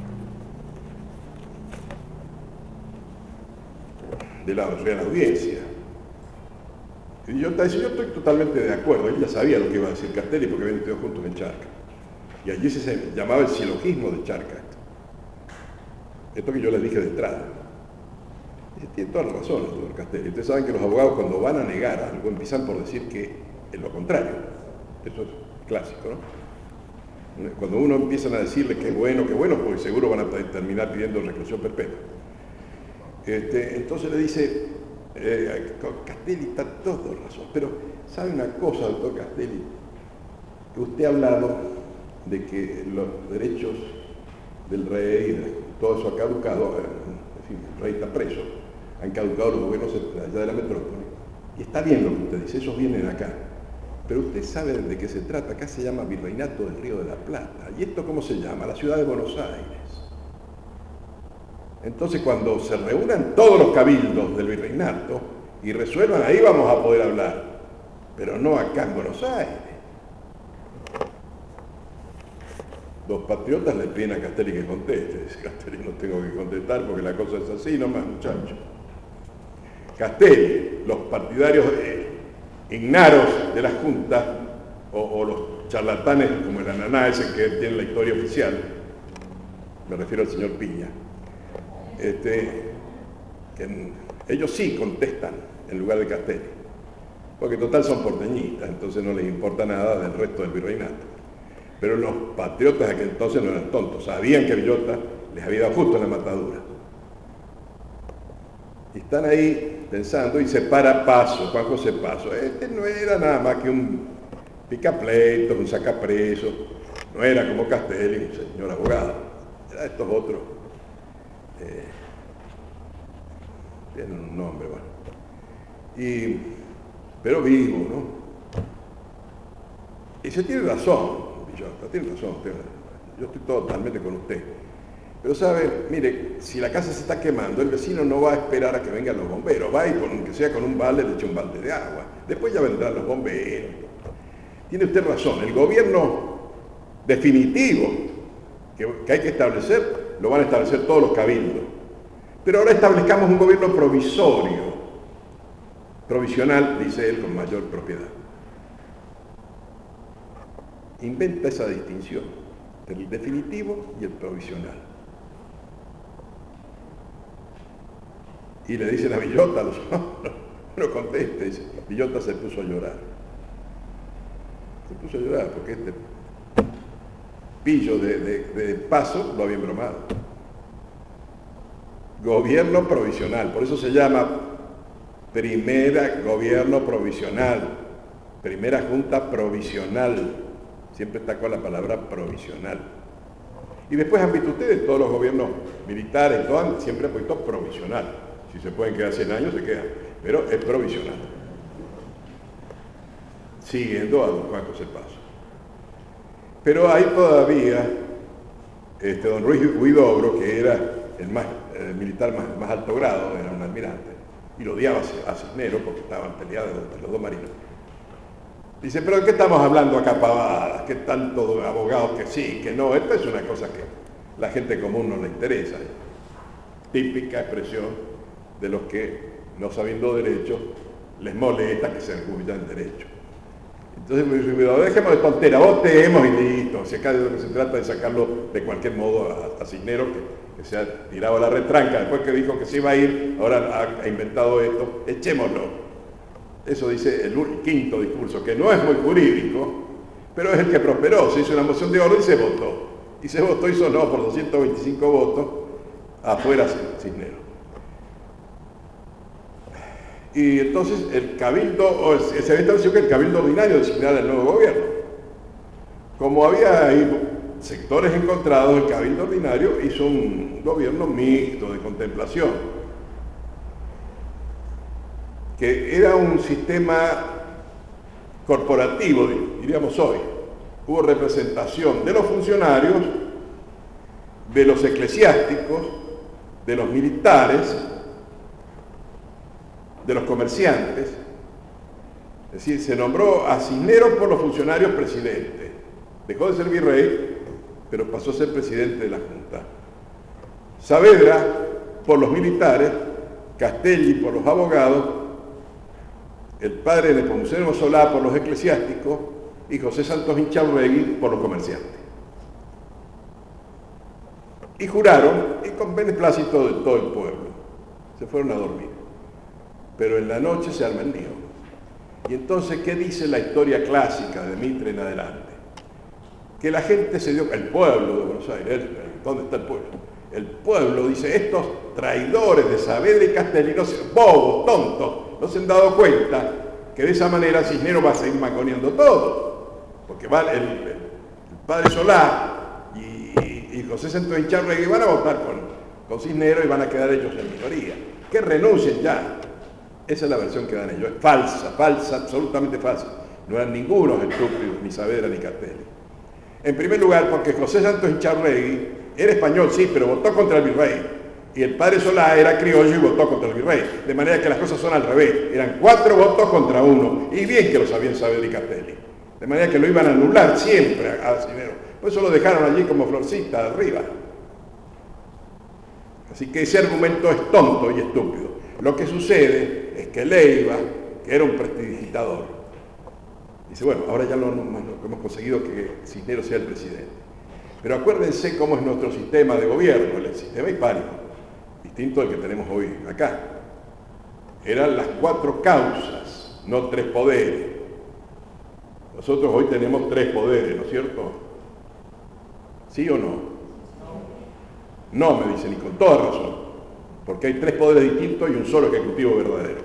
de la Real Audiencia. Y Villota dice, yo estoy totalmente de acuerdo. Él ya sabía lo que iba a decir Castelli porque habían estado juntos en Charcas. Y allí se llamaba el silogismo de Charcas. Esto que yo les dije de entrada. Y tiene toda la razón el doctor Castelli. Ustedes saben que los abogados cuando van a negar algo empiezan por decir que es lo contrario. Eso es clásico, ¿no? Cuando uno empiezan a decirle que es bueno, que bueno, porque seguro van a terminar pidiendo reclusión perpetua. Este, entonces le dice, eh, Castelli está todo razón, pero ¿sabe una cosa, doctor Castelli? Que usted ha hablado de que los derechos del rey, todo eso ha caducado, en fin, el rey está preso, han caducado los gobiernos allá de la metrópoli, y está bien lo que usted dice, esos vienen acá. Pero usted sabe de qué se trata, acá se llama Virreinato del Río de la Plata. ¿Y esto cómo se llama? La ciudad de Buenos Aires. Entonces cuando se reúnan todos los cabildos del virreinato y resuelvan, ahí vamos a poder hablar, pero no acá en Buenos Aires. Los patriotas le piden a Castelli que conteste. Dice Castelli, no tengo que contestar porque la cosa es así nomás, muchachos. Castelli, los partidarios eh, ignaros de la Junta, o, o los charlatanes como el ananá ese que tiene la historia oficial, me refiero al señor Piña, este, que ellos sí contestan en lugar de Castelli, porque total son porteñistas, entonces no les importa nada del resto del virreinato. Pero los patriotas de aquel entonces no eran tontos, sabían que Villota les había dado justo en la matadura. Y están ahí pensando y se para Paso, Juan José Paso. Este no era nada más que un picapleito, un sacapreso, no era como Castelli, un señor abogado, era estos otros. Eh, tienen un nombre, bueno. Y, pero vivo, ¿no? Y se tiene razón. Villota, tiene razón, yo estoy totalmente con usted. Pero sabe, mire, si la casa se está quemando, el vecino no va a esperar a que vengan los bomberos, va y con que sea con un balde le echa un balde de agua, después ya vendrán los bomberos. Tiene usted razón, el gobierno definitivo que, que hay que establecer, lo van a establecer todos los cabildos. Pero ahora establezcamos un gobierno provisorio, provisional, dice él, con mayor propiedad. Inventa esa distinción entre el definitivo y el provisional. Y le dicen a Villota, los hombres, no conteste, dice, Villota se puso a llorar. Se puso a llorar porque este pillo de, de, de Paso lo había embromado. Gobierno provisional, por eso se llama primera gobierno provisional, primera junta provisional. Siempre está con la palabra provisional. Y después han visto ustedes, todos los gobiernos militares, todo han siempre puesto provisional. Si se pueden quedar cien años, se quedan. Pero es provisional. Siguiendo a don Juan José Paso. Pero hay todavía este, don Ruiz Huidobro, que era el, más, el militar más, más alto grado, era un almirante, y lo odiaba a Cisneros porque estaban peleados entre los dos marinos. Dice, pero ¿de qué estamos hablando acá, pavadas? ¿Qué tanto abogados que sí, que no? Esto es una cosa que la gente común no le interesa. Típica expresión de los que, no sabiendo derecho, les molesta que se recuyan en derecho. Entonces me dice, dejemos de tontera, votemos y listo. Si acá de lo que se trata de sacarlo de cualquier modo a, a Cisneros, que, que se ha tirado a la retranca, después que dijo que se iba a ir, ahora ha, ha inventado esto, echémoslo. Eso dice el quinto discurso, que no es muy jurídico, pero es el que prosperó. Se hizo una moción de orden y se votó. Y se votó y sonó por doscientos veinticinco votos afuera Cisneros. Y entonces el cabildo, se había establecido que el cabildo ordinario designara el nuevo gobierno. Como había ahí sectores encontrados, el cabildo ordinario hizo un gobierno mixto de contemplación, que era un sistema corporativo, diríamos hoy. Hubo representación de los funcionarios, de los eclesiásticos, de los militares de los comerciantes. Es decir, se nombró a Cisneros por los funcionarios presidentes. Dejó de ser virrey, pero pasó a ser presidente de la Junta. Saavedra por los militares, Castelli por los abogados, el padre de Nepomuceno Solá por los eclesiásticos y José Santos Inchaurregui por los comerciantes. Y juraron, y con beneplácito de todo el pueblo, se fueron a dormir. Pero en la noche se arma el lío. Y entonces, ¿qué dice la historia clásica de Mitre en adelante? Que la gente se dio, el pueblo de Buenos Aires, ¿dónde está el pueblo? El pueblo dice, estos traidores de Saavedra y Castelli, no se, bobos, tontos, no se han dado cuenta que de esa manera Cisneros va a seguir maconeando todo. Porque va el, el, el padre Solá y, y José Santos Inchaurregui van a votar con, con Cisneros y van a quedar ellos en minoría. Que renuncien ya. Esa es la versión que dan ellos. Es falsa, falsa, absolutamente falsa. No eran ningunos estúpidos, ni Saavedra ni Castelli. En primer lugar, porque José Santos Inchaurregui era español, sí, pero votó contra el virrey. Y el padre Solá era criollo y votó contra el virrey. De manera que las cosas son al revés. Eran cuatro votos contra uno. Y bien que lo sabían Saavedra y Castelli. De manera que lo iban a anular siempre a Cisneros. Por eso lo dejaron allí como florcita arriba. Así que ese argumento es tonto y estúpido. Lo que sucede es que Leiva, que era un prestidigitador, dice, bueno, ahora ya lo, lo, lo hemos conseguido que Cisneros sea el presidente. Pero acuérdense cómo es nuestro sistema de gobierno, el sistema hispánico, distinto al que tenemos hoy acá. Eran las cuatro causas, no tres poderes. Nosotros hoy tenemos tres poderes, ¿no es cierto? ¿Sí o no? No, me dicen, y con toda razón. Porque hay tres poderes distintos y un solo ejecutivo verdadero.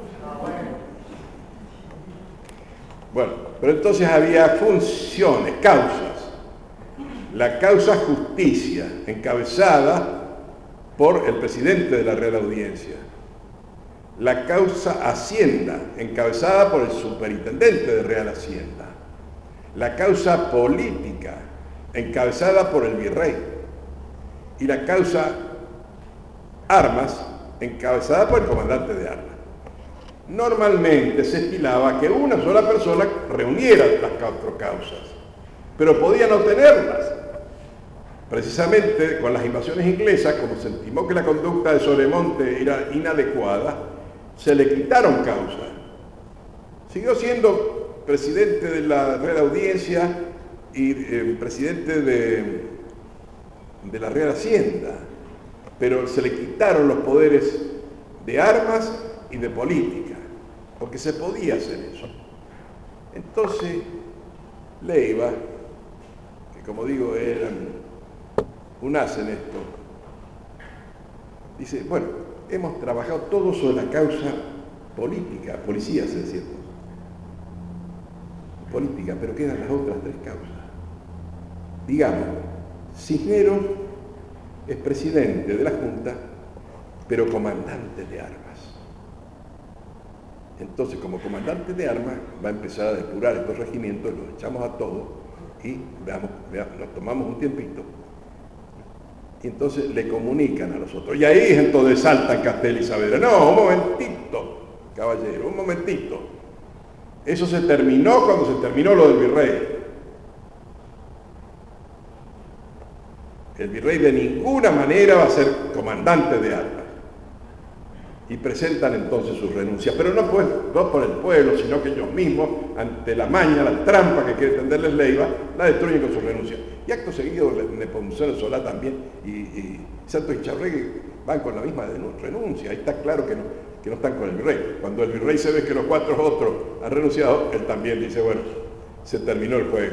Bueno, pero entonces había funciones, causas. La causa justicia, encabezada por el presidente de la Real Audiencia. La causa hacienda, encabezada por el superintendente de Real Hacienda. La causa política, encabezada por el virrey. Y la causa armas, encabezada por el comandante de armas. Normalmente se estilaba que una sola persona reuniera las cuatro causas, pero podía no tenerlas. Precisamente con las invasiones inglesas, como se estimó que la conducta de Sobremonte era inadecuada, se le quitaron causas. Siguió siendo presidente de la Real Audiencia y eh, presidente de, de la Real Hacienda, pero se le quitaron los poderes de armas y de política, porque se podía hacer eso. Entonces, Leiva, que como digo, era un as en esto, dice, bueno, hemos trabajado todo sobre la causa política, policías es cierto, política, pero quedan las otras tres causas. Digamos, Cisneros es presidente de la Junta, pero comandante de armas. Entonces, como comandante de armas, va a empezar a depurar estos regimientos, los echamos a todos y veamos, veamos, nos tomamos un tiempito. Y entonces le comunican a los otros. Y ahí es entonces saltan Castelli y Saavedra. No, un momentito, caballero, un momentito. Eso se terminó cuando se terminó lo del virrey. El virrey de ninguna manera va a ser comandante de armas. Y presentan entonces sus renuncias, pero no, pues, no por el pueblo, sino que ellos mismos, ante la maña, la trampa que quiere tenderles Leiva, la destruyen con sus renuncias. Y acto seguido, Nepomuceno Solá también y, y Santos Inchaurregui van con la misma renuncia. Ahí está claro que no, que no están con el virrey. Cuando el virrey se ve que los cuatro otros han renunciado, él también dice, bueno, se terminó el juego.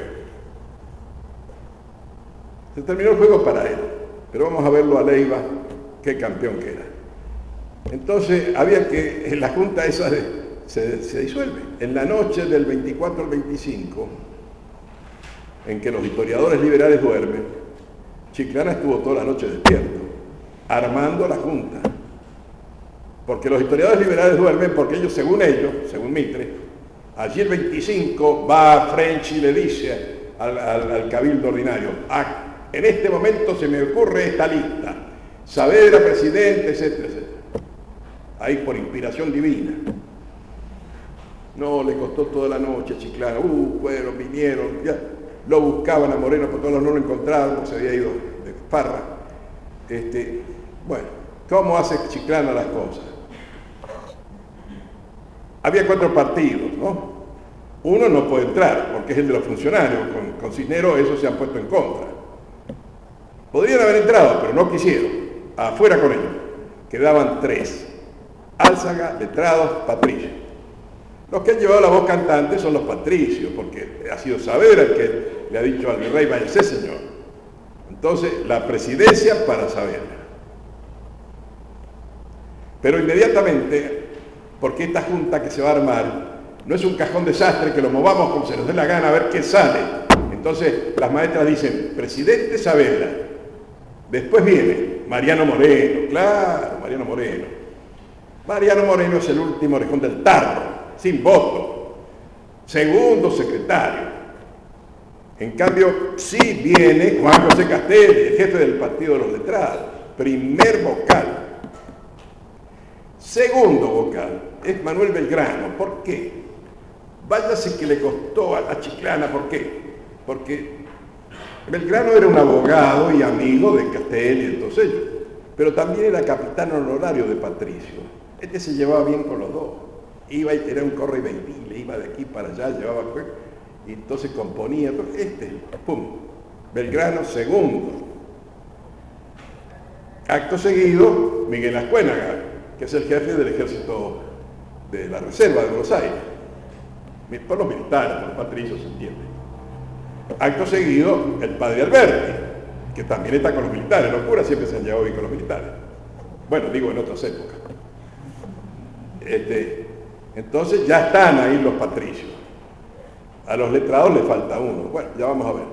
Se terminó el juego para él, pero vamos a verlo a Leiva, qué campeón que era. Entonces había que, en la junta esa de, se, se disuelve. En la noche del veinticuatro al veinticinco, en que los historiadores liberales duermen, Chiclana estuvo toda la noche despierto, armando la junta. Porque los historiadores liberales duermen porque ellos, según ellos, según Mitre, allí el veinticinco va French y le dice al, al, al cabildo ordinario, ah, en este momento se me ocurre esta lista, Saavedra presidente, etcétera, etcétera. ahí por inspiración divina. No, le costó toda la noche a Chiclana, uh, fueron, vinieron, ya, lo buscaban a Moreno, por todos lados no lo encontraron, porque se había ido de farra. Este, bueno, ¿cómo hace Chiclana las cosas? Había cuatro partidos, ¿no? Uno no puede entrar, porque es el de los funcionarios, con, con Cisneros esos se han puesto en contra. Podrían haber entrado, pero no quisieron, afuera con ellos. Quedaban tres, Álzaga, letrados, patricios. Los que han llevado la voz cantante son los patricios, porque ha sido Saavedra el que le ha dicho al virrey, váyase señor. Entonces, la presidencia para Saavedra. Pero inmediatamente, porque esta junta que se va a armar no es un cajón desastre que lo movamos como se nos dé la gana a ver qué sale. Entonces, las maestras dicen, presidente Saavedra, después viene Mariano Moreno, claro, Mariano Moreno. Mariano Moreno es el último orejón del tarro, sin voto, segundo secretario. En cambio, sí viene Juan José Castelli, el jefe del Partido de los Letrados, primer vocal. Segundo vocal es Manuel Belgrano. ¿Por qué? Váyase que le costó a, a Chiclana. ¿Por qué? Porque Belgrano era un abogado y amigo de Castelli y todos ellos, pero también era capitán honorario de Patricio. Este se llevaba bien con los dos. Iba, era un corre y vendile, iba de aquí para allá, llevaba y entonces componía. Este, pum, Belgrano segundo. Acto seguido, Miguel Ascuénaga, que es el jefe del ejército de la Reserva de Buenos Aires. Por los militares, por los patricios, se entiende. Acto seguido, el padre Alberti, que también está con los militares. Los curas siempre se han llevado bien con los militares. Bueno, digo en otras épocas. Este, entonces ya están ahí los patricios. A los letrados le falta uno. Bueno, ya vamos a ver.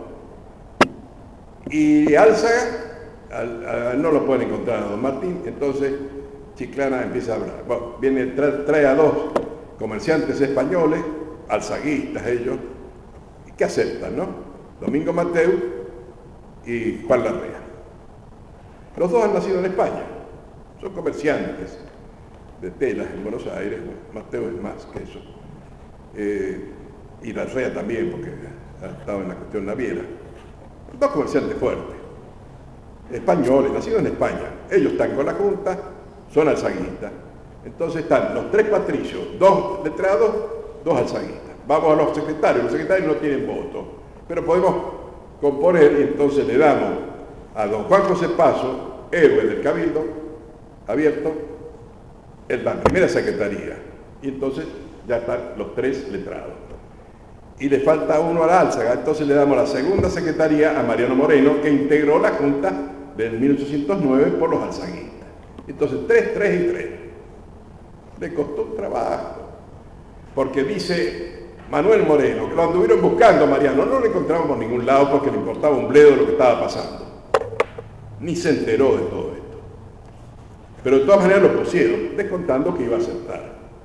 Y Álzaga, al, a, no lo pueden encontrar a don Martín, entonces Chiclana empieza a hablar. Bueno, viene, trae, trae a dos comerciantes españoles, alzaguistas ellos, que aceptan, ¿no? Domingo Mateu y Juan Larrea. Los dos han nacido en España, son comerciantes de telas en Buenos Aires. Mateu es más que eso. Eh, y Larrea también, porque ha estado en la cuestión naviera. Dos comerciantes fuertes, españoles, nacidos en España. Ellos están con la Junta, son alzaguistas. Entonces están los tres patricios, dos letrados, dos alzaguistas. Vamos a los secretarios, los secretarios no tienen voto, pero podemos componer y entonces le damos a don Juan José Paso, héroe del Cabildo Abierto, en la primera secretaría, y entonces ya están los tres letrados. Y le falta uno a la Álzaga, entonces le damos la segunda secretaría a Mariano Moreno, que integró la Junta del mil ochocientos nueve por los alzaguistas. Entonces, tres, tres y tres. Le costó un trabajo, porque dice Manuel Moreno, que lo anduvieron buscando a Mariano, no lo encontramos por ningún lado porque le importaba un bledo lo que estaba pasando. Ni se enteró de todo esto. Pero de todas maneras lo pusieron, descontando que iba a aceptar.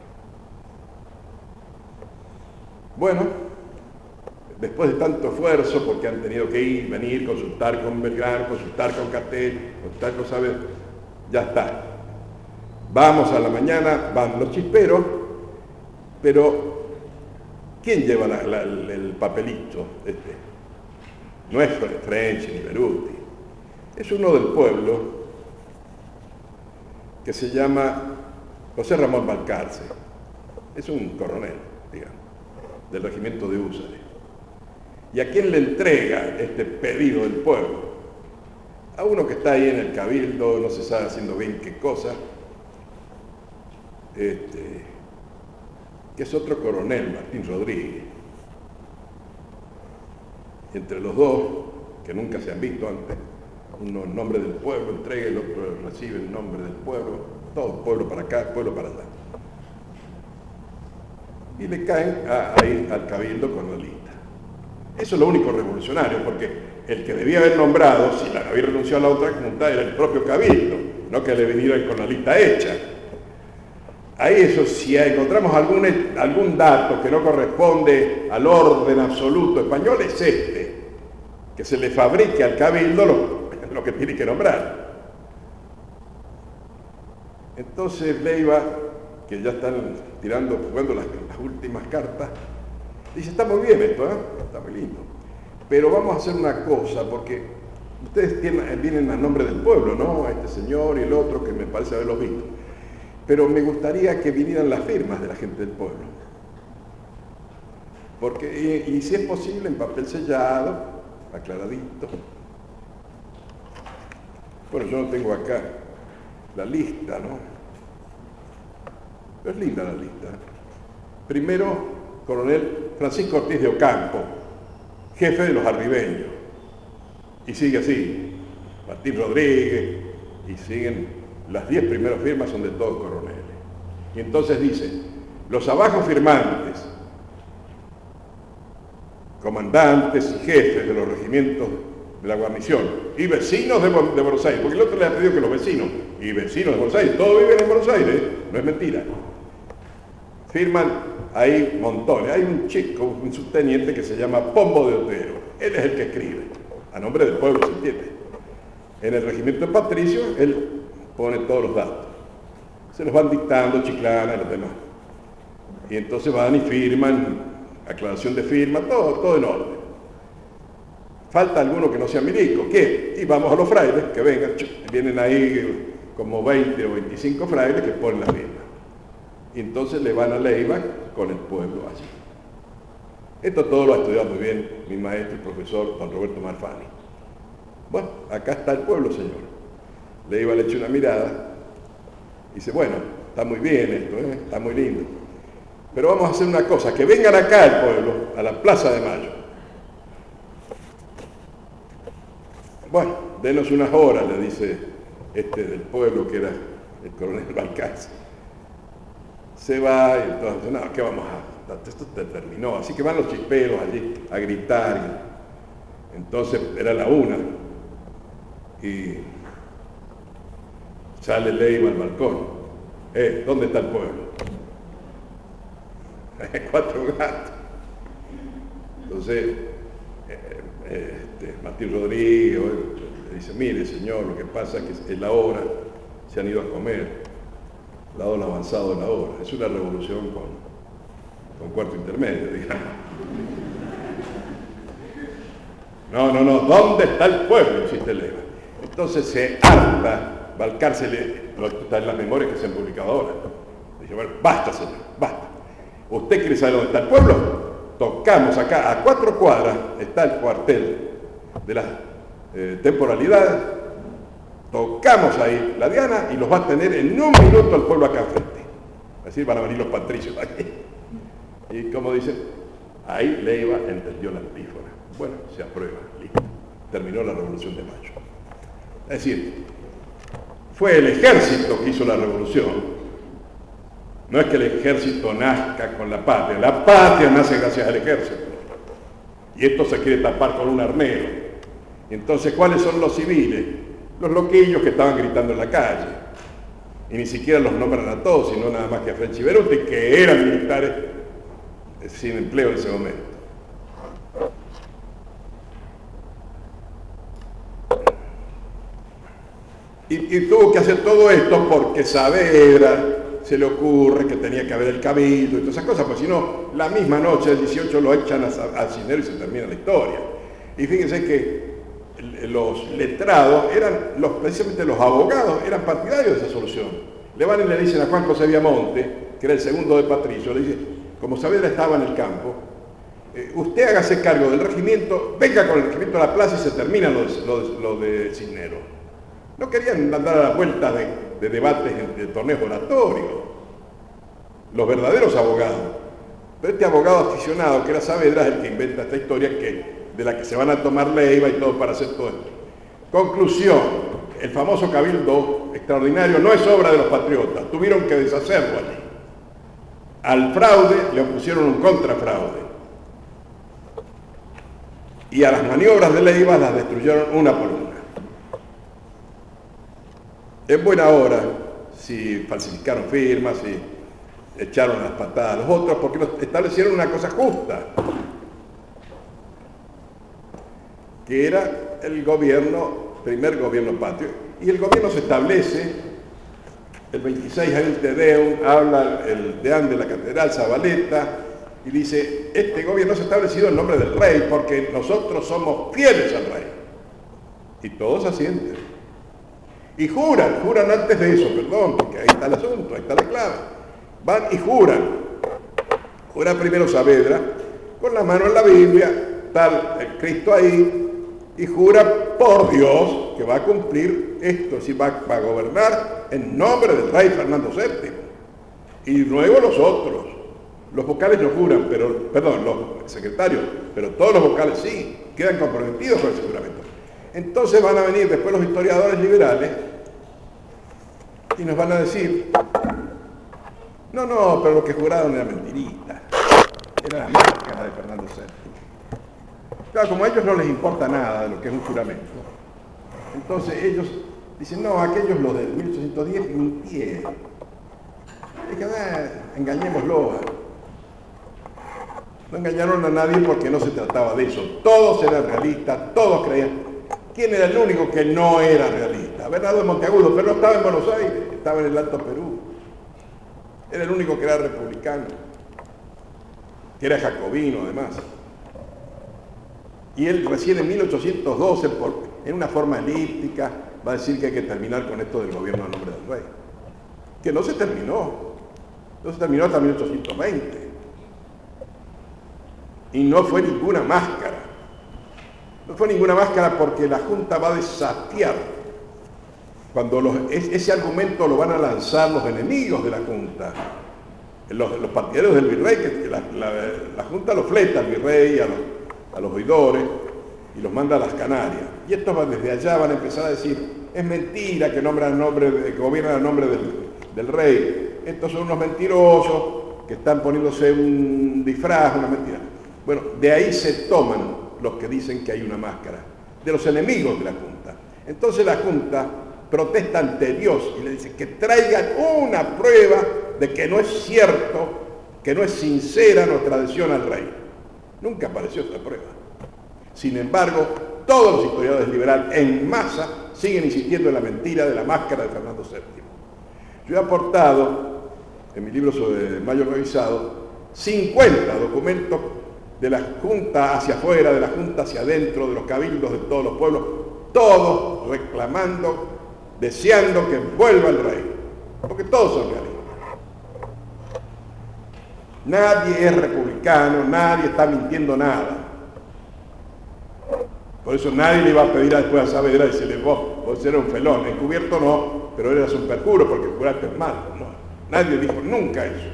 Bueno, después de tanto esfuerzo, porque han tenido que ir, venir, consultar con Belgrano, consultar con Castelli, consultar con Saavedra, ya está. Vamos a la mañana, van los chisperos, pero ¿quién lleva la, la, el, el papelito? Este? No es French ni Beruti, es uno del pueblo que se llama José Ramón Balcarce. Es un coronel, digamos, del regimiento de húsares. ¿Y a quién le entrega este pedido del pueblo? A uno que está ahí en el cabildo, no se sabe haciendo bien qué cosa, este, que es otro coronel, Martín Rodríguez. Y entre los dos, que nunca se han visto antes, uno en nombre del pueblo entrega, el otro recibe el nombre del pueblo, todo pueblo para acá, pueblo para allá. Y le caen a, ahí al cabildo con la lista. Eso es lo único revolucionario, porque el que debía haber nombrado, si la había renunciado a la otra junta, era el propio cabildo, no que le vinieran con la lista hecha. Ahí eso, si encontramos algún, algún dato que no corresponde al orden absoluto español, es este, que se le fabrique al cabildo lo, lo que tiene que nombrar. Entonces Leiva, que ya están tirando, jugando las, las últimas cartas, dice, está muy bien esto, ¿eh? Está muy lindo, pero vamos a hacer una cosa, porque ustedes tienen, vienen a nombre del pueblo, ¿no? Este señor y el otro, que me parece haberlos visto, pero me gustaría que vinieran las firmas de la gente del pueblo, porque, y, y si es posible, en papel sellado, aclaradito. Bueno, yo no tengo acá la lista, ¿no? Pero es linda la lista. Primero, coronel Francisco Ortiz de Ocampo, jefe de los arribeños. Y sigue así, Martín Rodríguez, y siguen, las diez primeras firmas son de todos coroneles. Y entonces dice, los abajo firmantes, comandantes y jefes de los regimientos de la guarnición y vecinos de, de Buenos Aires, porque el otro le ha pedido que los vecinos y vecinos de Buenos Aires, todos viven en Buenos Aires, no es mentira, firman ahí montones. Hay un chico, un subteniente que se llama Pombo de Otero, él es el que escribe, a nombre del pueblo, se entiende. En el regimiento de Patricio, él pone todos los datos, se los van dictando Chiclana y los demás, y entonces van y firman, aclaración de firma, todo, todo en orden. Falta alguno que no sea milico, ¿qué? Y vamos a los frailes, que vengan, vienen ahí como veinte o veinticinco frailes que ponen la firma. Y entonces le van a Leiva con el pueblo allí. Esto todo lo ha estudiado muy bien mi maestro y profesor, don Roberto Marfani. Bueno, acá está el pueblo, señor. Leiva le echa una mirada y dice, bueno, está muy bien esto, ¿eh? Está muy lindo. Pero vamos a hacer una cosa, que vengan acá al pueblo, a la Plaza de Mayo. Bueno, denos unas horas, le dice este del pueblo, que era el coronel Balcázar. Se va y entonces, no, ¿qué vamos a...? Esto te terminó. Así que van los chisperos allí a gritar. Y, entonces era la una. Y sale Leiva al balcón. Eh, ¿dónde está el pueblo? Cuatro gatos. Entonces, eh, este, Martín Rodríguez le dice, mire señor, lo que pasa es que es la hora, se han ido a comer, lado lo avanzado de la hora. Es una revolución con, con cuarto intermedio, digamos. No, no, no, ¿dónde está el pueblo? Insiste Leiva. Entonces se harta, Balcázar, lo que está en las memorias que se han publicado ahora. Dice, bueno, basta señor, basta. ¿Usted quiere saber dónde está el pueblo? Tocamos acá, a cuatro cuadras está el cuartel de la eh, temporalidad, tocamos ahí la diana y los va a tener en un minuto al pueblo acá enfrente. Así van a venir los patricios aquí. Y como dicen, ahí Leiva entendió la antífona. Bueno, se aprueba, listo. Terminó la Revolución de Mayo. Es decir, fue el ejército que hizo la revolución. No es que el ejército nazca con la patria, la patria nace gracias al ejército. Y esto se quiere tapar con un armero. Entonces, ¿cuáles son los civiles? Los loquillos que estaban gritando en la calle. Y ni siquiera los nombran a todos, sino nada más que a French y Beruti, que eran militares sin empleo en ese momento. Y, y tuvo que hacer todo esto porque Saavedra se le ocurre que tenía que haber el cabildo y todas esas cosas, pues si no, la misma noche del dieciocho lo echan al Cisnero y se termina la historia. Y fíjense que los letrados eran, los, precisamente los abogados, eran partidarios de esa solución. Le van y le dicen a Juan José Viamonte, que era el segundo de Patricio, le dice, como Saavedra estaba en el campo, eh, usted hágase cargo del regimiento, venga con el regimiento a la plaza y se termina lo de, lo de, lo de Cisnero. No querían andar a las vueltas de, de debates, de torneos oratorios. Los verdaderos abogados. Pero este abogado aficionado, que era Saavedra, es el que inventa esta historia que, de la que se van a tomar Leiva y todo para hacer todo esto. Conclusión, el famoso cabildo extraordinario no es obra de los patriotas, tuvieron que deshacerlo allí. Al fraude le opusieron un contrafraude. Y a las maniobras de Leiva las destruyeron una por una. En buena hora, si falsificaron firmas, si echaron las patadas a los otros, porque establecieron una cosa justa, que era el gobierno, primer gobierno patrio, y el gobierno se establece el veintiséis hay un Te Deum, habla el deán de la catedral, Zabaleta, y dice, este gobierno se ha establecido en nombre del rey porque nosotros somos fieles al rey. Y todos asienten. Y juran, juran antes de eso, perdón, porque ahí está el asunto, ahí está la clave. Van y juran. Jura primero Saavedra, con la mano en la Biblia, está el Cristo ahí, y jura por Dios que va a cumplir esto, si va, va a gobernar en nombre del rey Fernando séptimo. Y luego los otros. Los vocales no juran, pero, perdón, los secretarios, pero todos los vocales sí, quedan comprometidos con el juramento. Entonces van a venir después los historiadores liberales y nos van a decir, no, no, pero lo que juraron era mentirita, era la máscara de Fernando séptimo. Claro, como a ellos no les importa nada de lo que es un juramento, entonces ellos dicen, no, aquellos los de mil ochocientos diez mintieron. Y que, ah, engañémoslo. No engañaron a nadie porque no se trataba de eso. Todos eran realistas, todos creían. ¿Quién era el único que no era realista? Bernardo de Monteagudo, pero no estaba en Buenos Aires, estaba en el Alto Perú. Era el único que era republicano, que era jacobino además. Y él recién en mil ochocientos doce, por, en una forma elíptica, va a decir que hay que terminar con esto del gobierno a nombre del rey. Que no se terminó, no se terminó hasta mil ochocientos veinte. Y no fue ninguna máscara. No fue ninguna máscara porque la Junta va a desafiar. Cuando los, ese argumento lo van a lanzar los enemigos de la Junta, los, los partidarios del virrey, que la, la, la Junta lo fleta al virrey, a los, a los oidores, y los manda a las Canarias. Y estos van, desde allá van a empezar a decir, es mentira que, nombran el nombre de, que gobiernan a nombre del, del rey. Estos son unos mentirosos que están poniéndose un disfraz, una mentira. Bueno, de ahí se toman los que dicen que hay una máscara, de los enemigos de la Junta. Entonces la Junta protesta ante Dios y le dice que traigan una prueba de que no es cierto, que no es sincera nuestra adhesión al rey. Nunca apareció esta prueba. Sin embargo, todos los historiadores liberales en masa siguen insistiendo en la mentira de la máscara de Fernando séptimo. Yo he aportado, en mi libro sobre Mayo Revisado, cincuenta documentos de la Junta hacia afuera, de la Junta hacia adentro, de los cabildos de todos los pueblos, todos reclamando, deseando que vuelva el rey, porque todos son realistas. Nadie es republicano, nadie está mintiendo nada. Por eso nadie le iba a pedir después a Saavedra y decirle, vos, vos eres un felón, encubierto no, pero eras un perjuro porque juraste mal. No, nadie dijo nunca eso.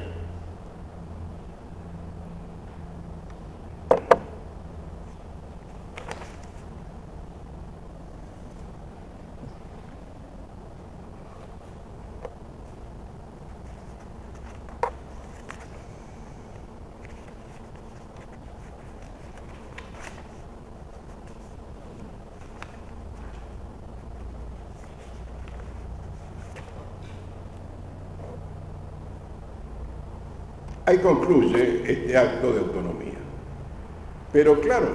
Ahí concluye este acto de autonomía. Pero claro,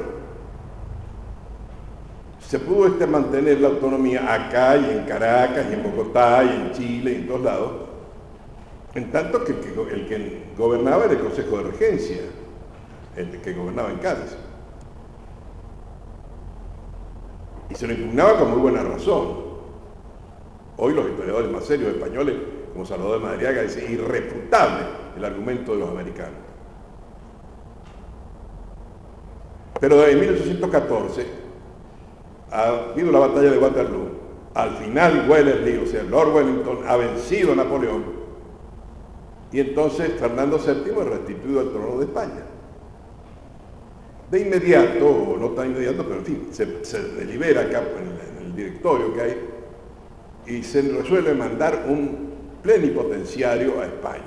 se pudo este mantener la autonomía acá y en Caracas y en Bogotá y en Chile y en todos lados, en tanto que el que, el que gobernaba era el Consejo de Regencia, el que gobernaba en Cádiz. Y se lo impugnaba con muy buena razón. Hoy los historiadores más serios españoles, como Salvador de Madariaga, dicen irrefutable el argumento de los americanos. Pero en mil ochocientos catorce ha habido la batalla de Waterloo. Al final Wellesley, o sea, Lord Wellington, ha vencido a Napoleón y entonces Fernando séptimo es restituido al trono de España. De inmediato, o no tan inmediato, pero en fin, se, se delibera acá en el directorio que hay y se resuelve mandar un plenipotenciario a España.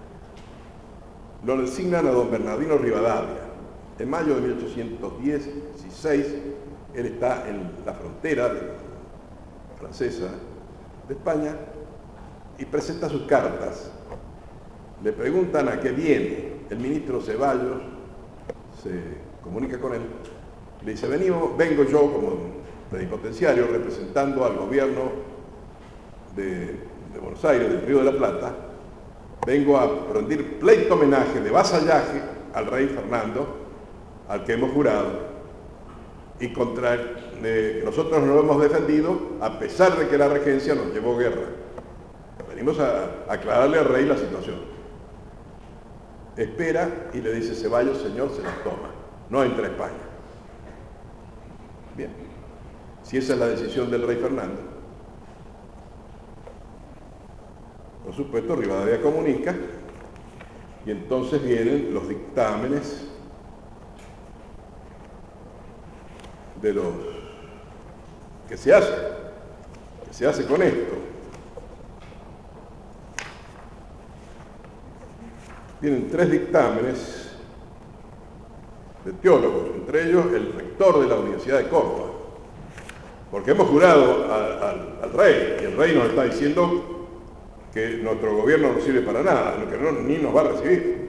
Lo designan a don Bernardino Rivadavia. En mayo de mil ochocientos dieciséis, él está en la frontera de, francesa de España y presenta sus cartas. Le preguntan a qué viene. El ministro Ceballos se comunica con él y le dice, venimos, vengo yo como plenipotenciario representando al gobierno de, de Buenos Aires, del Río de la Plata, vengo a rendir pleito homenaje de vasallaje al rey Fernando, al que hemos jurado, y contra el, eh, nosotros nos lo hemos defendido a pesar de que la regencia nos llevó guerra. Venimos a, a aclararle al rey la situación. Espera y le dice: Ceballos, señor, se las toma, no entra a España. Bien, si esa es la decisión del rey Fernando, por supuesto Rivadavia comunica, y entonces vienen los dictámenes de los que se hace, que se hace con esto. Tienen tres dictámenes de teólogos, entre ellos el rector de la Universidad de Córdoba, porque hemos jurado a, a, al rey, y el rey nos está diciendo que nuestro gobierno no sirve para nada, que no, ni nos va a recibir.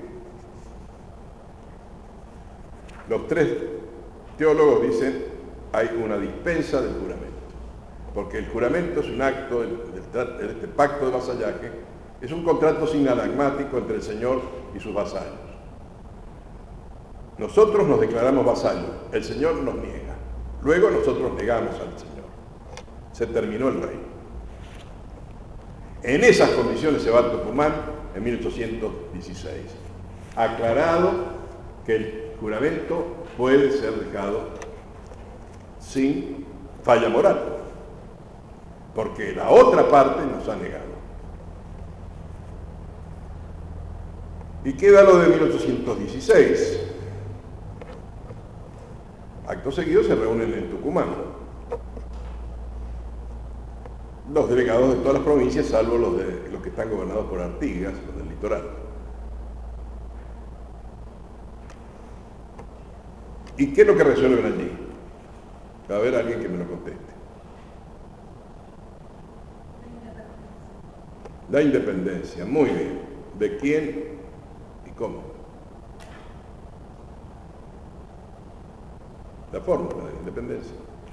Los tres teólogos dicen: hay una dispensa del juramento, porque el juramento es un acto, el, el, el, este pacto de vasallaje es un contrato sinalagmático entre el señor y sus vasallos. Nosotros nos declaramos vasallos, el señor nos niega, luego nosotros negamos al señor. Se terminó el reino. En esas condiciones se va a Tucumán en mil ochocientos dieciséis, aclarado que el juramento puede ser dejado sin falla moral, porque la otra parte nos ha negado. Y queda lo de mil ochocientos dieciséis. Acto seguido se reúnen en Tucumán los delegados de todas las provincias, salvo los, de, los que están gobernados por Artigas, los del litoral. ¿Y qué es lo que resuelven allí? Va a haber alguien que me lo conteste. La independencia, muy bien. ¿De quién y cómo? La fórmula de la independencia.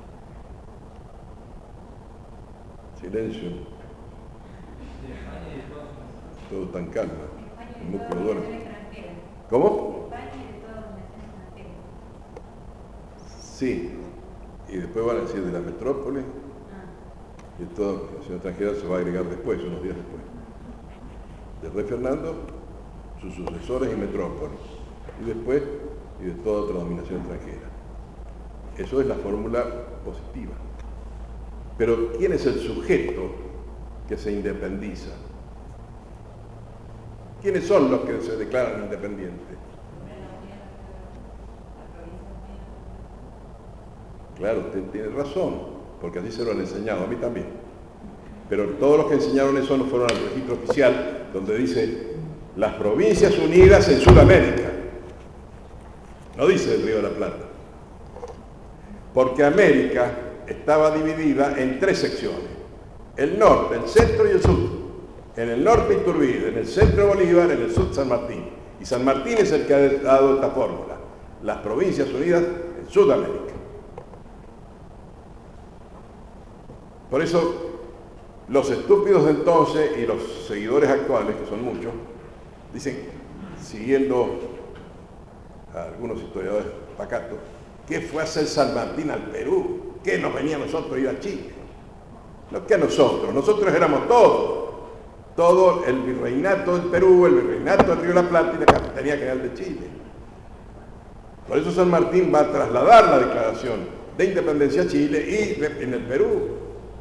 Silencio. Todo tan calma. El músculo duerme. ¿Cómo? Sí. Y después van a decir de la metrópoli, y toda nación extranjera se va a agregar después, unos días después. Del rey Fernando, sus sucesores y metrópolis, y después, y de toda otra dominación extranjera. Eso es la fórmula positiva. Pero ¿quién es el sujeto que se independiza? ¿Quiénes son los que se declaran independientes? Claro, usted tiene razón, porque así se lo han enseñado, a mí también. Pero todos los que enseñaron eso no fueron al registro oficial, donde dice las Provincias Unidas en Sudamérica. No dice el Río de la Plata. Porque América estaba dividida en tres secciones: el norte, el centro y el sur. En el norte Iturbide, en el centro Bolívar, en el sur San Martín. Y San Martín es el que ha dado esta fórmula: las Provincias Unidas en Sudamérica. Por eso, los estúpidos de entonces y los seguidores actuales, que son muchos, dicen, siguiendo a algunos historiadores pacatos, ¿qué fue a hacer San Martín al Perú? ¿Qué nos venía a nosotros ir a Chile? No, que a nosotros, nosotros éramos todos, todo el virreinato del Perú, el virreinato del Río de la Plata y la Capitanía General de Chile. Por eso San Martín va a trasladar la declaración de independencia a Chile y en el Perú.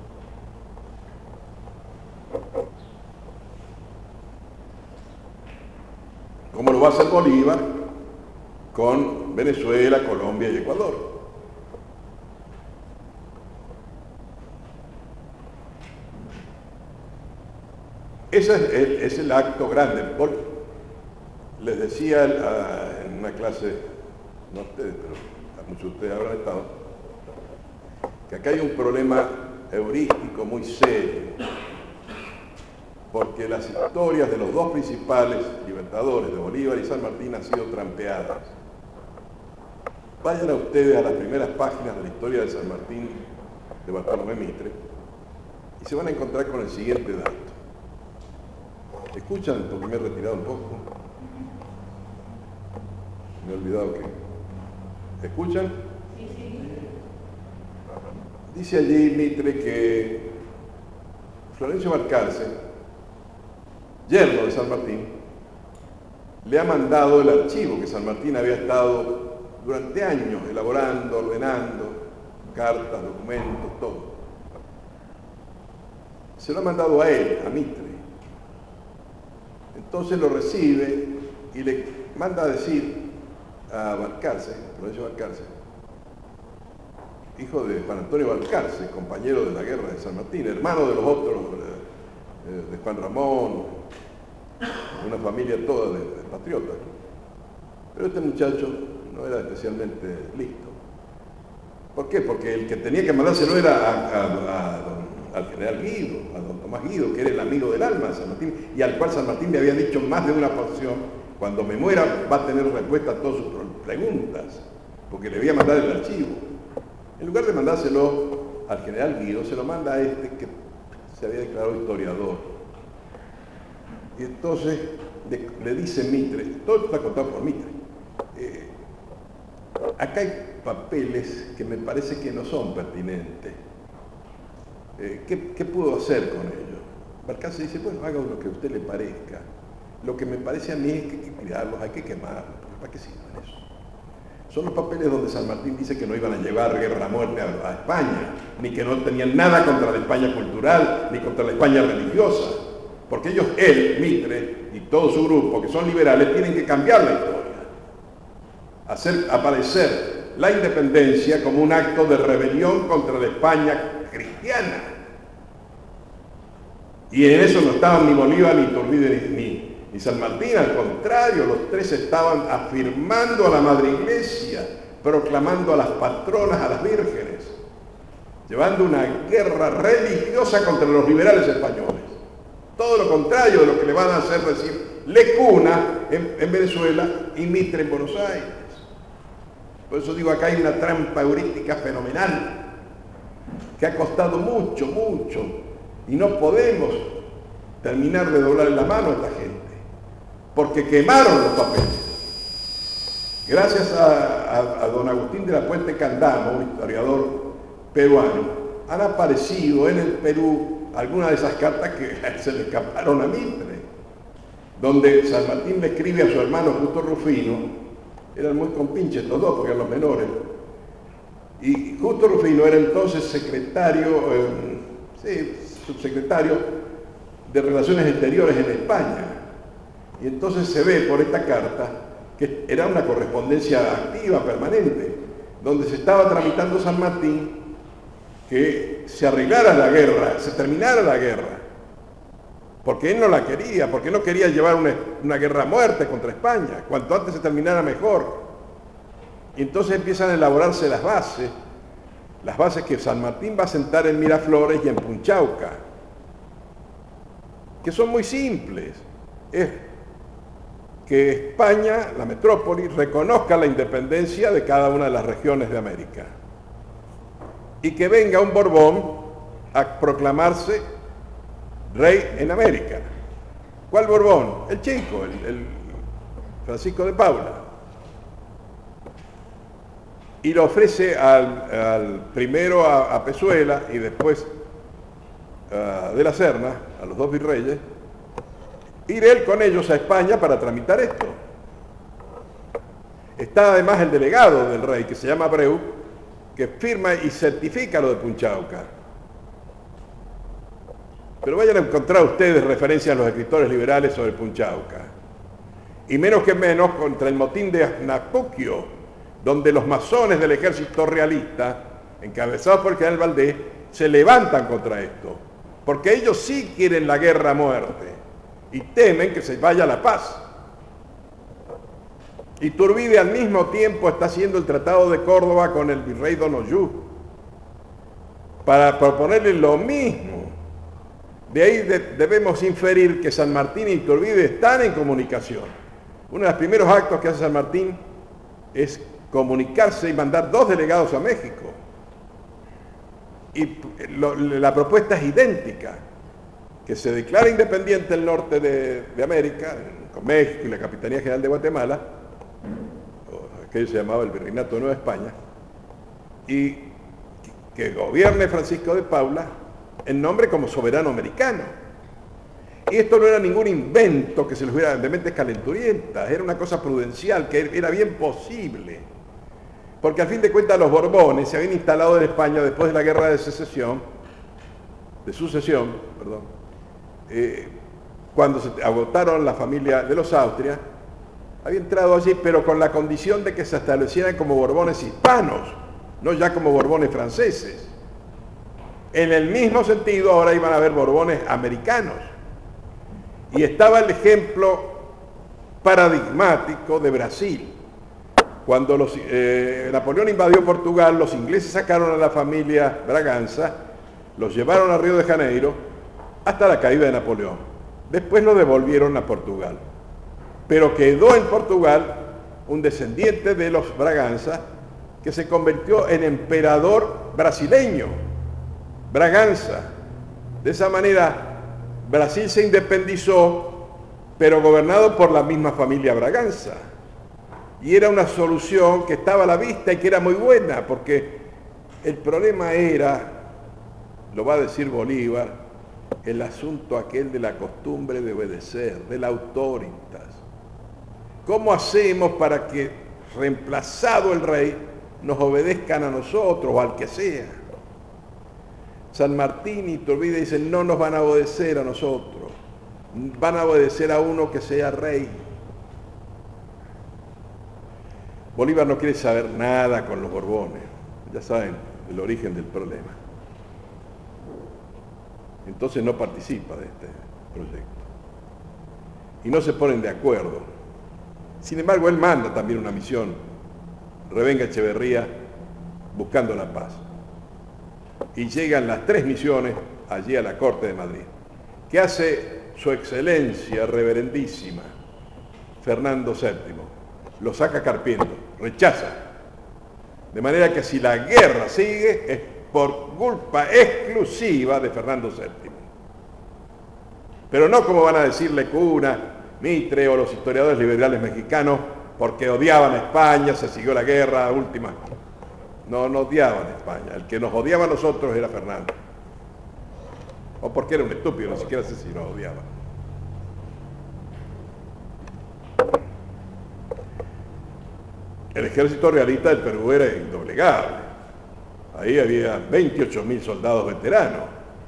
Como lo va a hacer Bolívar con Venezuela, Colombia y Ecuador. Ese es el, es el acto grande. Les decía a, en una clase, no ustedes, pero muchos de ustedes habrán estado, que acá hay un problema heurístico muy serio, porque las historias de los dos principales libertadores, de Bolívar y San Martín, han sido trampeadas. Vayan a ustedes a las primeras páginas de la historia de San Martín de Bartolomé Mitre y se van a encontrar con el siguiente dato. ¿Escuchan? Porque me he retirado un poco. Me he olvidado que... ¿Escuchan? Sí, sí. Dice allí Mitre que Florencio Balcarce, yerno de San Martín, le ha mandado el archivo que San Martín había estado durante años elaborando, ordenando, cartas, documentos, todo. Se lo ha mandado a él, a Mitre. Entonces lo recibe y le manda a decir a Balcarce, Florencio Balcarce, hijo de Juan Antonio Balcarce, compañero de la guerra de San Martín, hermano de los otros, de Juan Ramón, una familia toda de, de patriotas. Pero este muchacho no era especialmente listo. ¿Por qué? Porque el que tenía que mandárselo era a, a, a, a, al general Guido, a don Tomás Guido, que era el amigo del alma de San Martín, y al cual San Martín le había dicho más de una porción: cuando me muera va a tener respuesta a todas sus preguntas, porque le voy a mandar el archivo. En lugar de mandárselo al general Guido, se lo manda a este que se había declarado historiador. Y entonces le, le dice Mitre, todo está contado por Mitre, eh, acá hay papeles que me parece que no son pertinentes. Eh, ¿qué, ¿Qué puedo hacer con ellos? Balcarce dice, bueno, haga lo que a usted le parezca. Lo que me parece a mí es que hay que cuidarlos, hay que quemarlos. ¿Para qué sirven eso? Son los papeles donde San Martín dice que no iban a llevar guerra a muerte a, a España, ni que no tenían nada contra la España cultural, ni contra la España religiosa. Porque ellos, él, Mitre y todo su grupo, que son liberales, tienen que cambiar la historia. Hacer aparecer la independencia como un acto de rebelión contra la España cristiana. Y en eso no estaban ni Bolívar, ni Iturbide, ni, ni, ni San Martín. Al contrario, los tres estaban afirmando a la Madre Iglesia, proclamando a las patronas, a las vírgenes, llevando una guerra religiosa contra los liberales españoles. Todo lo contrario de lo que le van a hacer decir Lecuna en, en Venezuela y Mitre en Buenos Aires. Por eso digo, acá hay una trampa heurística fenomenal que ha costado mucho, mucho, y no podemos terminar de doblar la mano a esta gente, porque quemaron los papeles. Gracias a, a, a don Agustín de la Puente Candamo, historiador peruano, han aparecido en el Perú algunas de esas cartas que se le escaparon a Mitre, donde San Martín le escribe a su hermano Justo Rufino, eran muy compinches los dos porque eran los menores, y Justo Rufino era entonces secretario, eh, sí, subsecretario de Relaciones Exteriores en España, y entonces se ve por esta carta que era una correspondencia activa, permanente, donde se estaba tramitando San Martín que se arreglara la guerra, se terminara la guerra, porque él no la quería, porque no quería llevar una, una guerra a muerte contra España, cuanto antes se terminara mejor. Y entonces empiezan a elaborarse las bases, las bases que San Martín va a sentar en Miraflores y en Punchauca, que son muy simples. Es que España, la metrópoli, reconozca la independencia de cada una de las regiones de América, y que venga un Borbón a proclamarse rey en América. ¿Cuál Borbón? El chico, el, el Francisco de Paula. Y lo ofrece al, al primero a, a Pezuela y después uh, de la Serna, a los dos virreyes, ir él con ellos a España para tramitar esto. Está además el delegado del rey, que se llama Abreu, que firma y certifica lo de Punchauca. Pero vayan a encontrar ustedes referencias a los escritores liberales sobre Punchauca. Y menos que menos contra el motín de Asnapuquio, donde los masones del ejército realista, encabezados por el general Valdés, se levantan contra esto, porque ellos sí quieren la guerra a muerte y temen que se vaya la paz. Iturbide al mismo tiempo está haciendo el Tratado de Córdoba con el virrey Don Ollú para proponerle lo mismo. De ahí de, debemos inferir que San Martín y Iturbide están en comunicación. Uno de los primeros actos que hace San Martín es comunicarse y mandar dos delegados a México. Y lo, la propuesta es idéntica. que se declara independiente el norte de, de América, con México y la Capitanía General de Guatemala, aquello se llamaba el Virreinato de Nueva España, y que gobierne Francisco de Paula en nombre como soberano americano. Y esto no era ningún invento que se les hubiera de mentes calenturientas, era una cosa prudencial, que era bien posible. Porque al fin de cuentas los Borbones se habían instalado en España después de la guerra de secesión, de sucesión, perdón, eh, cuando se agotaron la familia de los Austria, había entrado allí, pero con la condición de que se establecieran como Borbones hispanos, no ya como Borbones franceses. En el mismo sentido, ahora iban a haber Borbones americanos. Y estaba el ejemplo paradigmático de Brasil. Cuando los, eh, Napoleón invadió Portugal, los ingleses sacaron a la familia Braganza, los llevaron a Río de Janeiro hasta la caída de Napoleón. Después lo devolvieron a Portugal. Pero quedó en Portugal un descendiente de los Braganza que se convirtió en emperador brasileño, Braganza. De esa manera, Brasil se independizó, pero gobernado por la misma familia Braganza. Y era una solución que estaba a la vista y que era muy buena, porque el problema era, lo va a decir Bolívar, el asunto aquel de la costumbre de obedecer, de la autoritas. ¿Cómo hacemos para que, reemplazado el rey, nos obedezcan a nosotros o al que sea? San Martín y Iturbide dicen, no nos van a obedecer a nosotros, van a obedecer a uno que sea rey. Bolívar no quiere saber nada con los Borbones, ya saben el origen del problema. Entonces no participa de este proyecto. Y no se ponen de acuerdo. Sin embargo, él manda también una misión, Revenga Echeverría, buscando la paz. Y llegan las tres misiones allí a la Corte de Madrid. ¿Qué hace su excelencia reverendísima Fernando séptimo? Lo saca carpiendo, rechaza. De manera que si la guerra sigue es por culpa exclusiva de Fernando séptimo. Pero no como van a decir Lecuna, Mitre o los historiadores liberales mexicanos, porque odiaban a España, se siguió la guerra última. No, no odiaban a España. El que nos odiaba a nosotros era Fernando. O porque era un estúpido, no siquiera sé si nos odiaba. El ejército realista del Perú era indoblegable. Ahí había veintiocho mil soldados veteranos.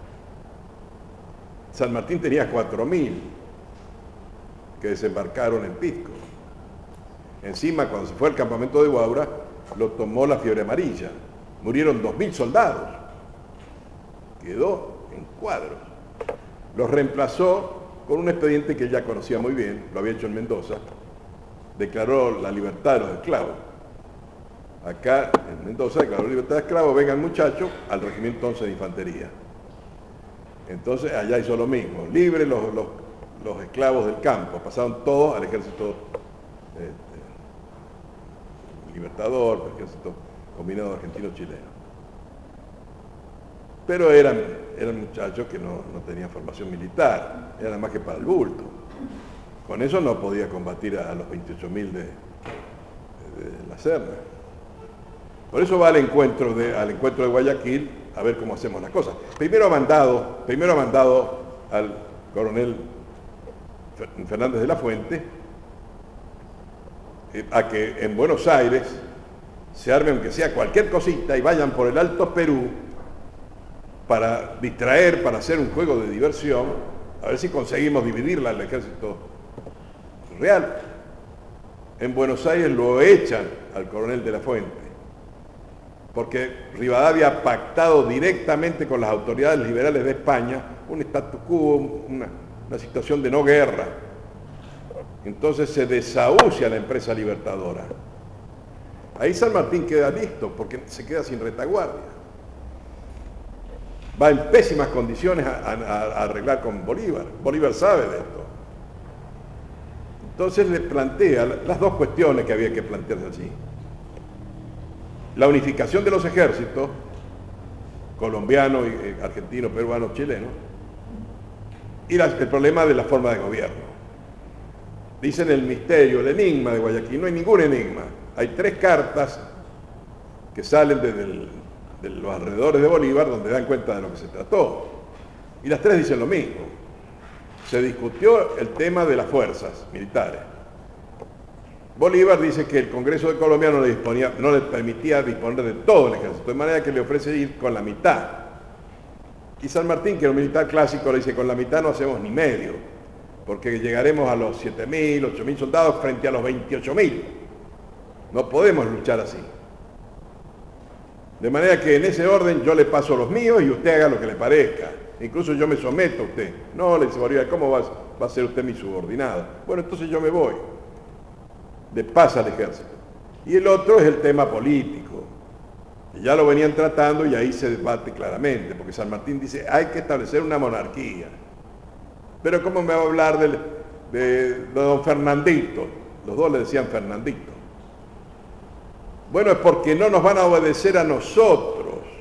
San Martín tenía cuatro mil que desembarcaron en Pisco. Encima, cuando se fue al campamento de Guaura, lo tomó la fiebre amarilla. Murieron dos mil soldados. Quedó en cuadros. Los reemplazó con un expediente que ya conocía muy bien, lo había hecho en Mendoza. Declaró la libertad de los esclavos. Acá en Mendoza declaró la libertad de esclavos, vengan muchachos al regimiento once de infantería. Entonces allá hizo lo mismo, libre los, los, los esclavos del campo, pasaron todos al ejército este, libertador, el ejército combinado argentino-chileno. Pero eran, eran muchachos que no, no tenían formación militar, eran más que para el bulto. Con eso no podía combatir a, a los veintiocho mil de, de, de la Serna. Por eso va al encuentro, de, al encuentro de Guayaquil a ver cómo hacemos las cosas. Primero ha mandado, primero ha mandado al coronel Fernández de la Fuente eh, a que en Buenos Aires se arme aunque sea cualquier cosita y vayan por el Alto Perú para distraer, para hacer un juego de diversión, a ver si conseguimos dividirla al ejército real. En Buenos Aires lo echan al coronel de la Fuente, porque Rivadavia ha pactado directamente con las autoridades liberales de España un statu quo, una, una situación de no guerra. Entonces se desahucia la empresa libertadora. Ahí San Martín queda listo, porque se queda sin retaguardia. Va en pésimas condiciones a, a, a arreglar con Bolívar. Bolívar sabe de esto. Entonces le plantea las dos cuestiones que había que plantearse allí. La unificación de los ejércitos, colombiano, argentino, peruano, chileno, y la, el problema de la forma de gobierno. Dicen el misterio, el enigma de Guayaquil. No hay ningún enigma. Hay tres cartas que salen desde el, de los alrededores de Bolívar donde dan cuenta de lo que se trató. Y las tres dicen lo mismo. Se discutió el tema de las fuerzas militares. Bolívar dice que el Congreso de Colombia no le, disponía, no le permitía disponer de todo el ejército, de manera que le ofrece ir con la mitad. Y San Martín, que era un militar clásico, le dice, con la mitad no hacemos ni medio, porque llegaremos a los siete mil, ocho mil soldados frente a los veintiocho mil. No podemos luchar así. De manera que en ese orden yo le paso los míos y usted haga lo que le parezca. Incluso yo me someto a usted. No, le dice Bolívar, ¿cómo va, va a ser usted mi subordinado? Bueno, entonces yo me voy. Le pasa al ejército. Y el otro es el tema político. Y ya lo venían tratando y ahí se debate claramente, porque San Martín dice, hay que establecer una monarquía. Pero ¿cómo me va a hablar de, de, de don Fernandito? Los dos le decían Fernandito. Bueno, es porque no nos van a obedecer a nosotros.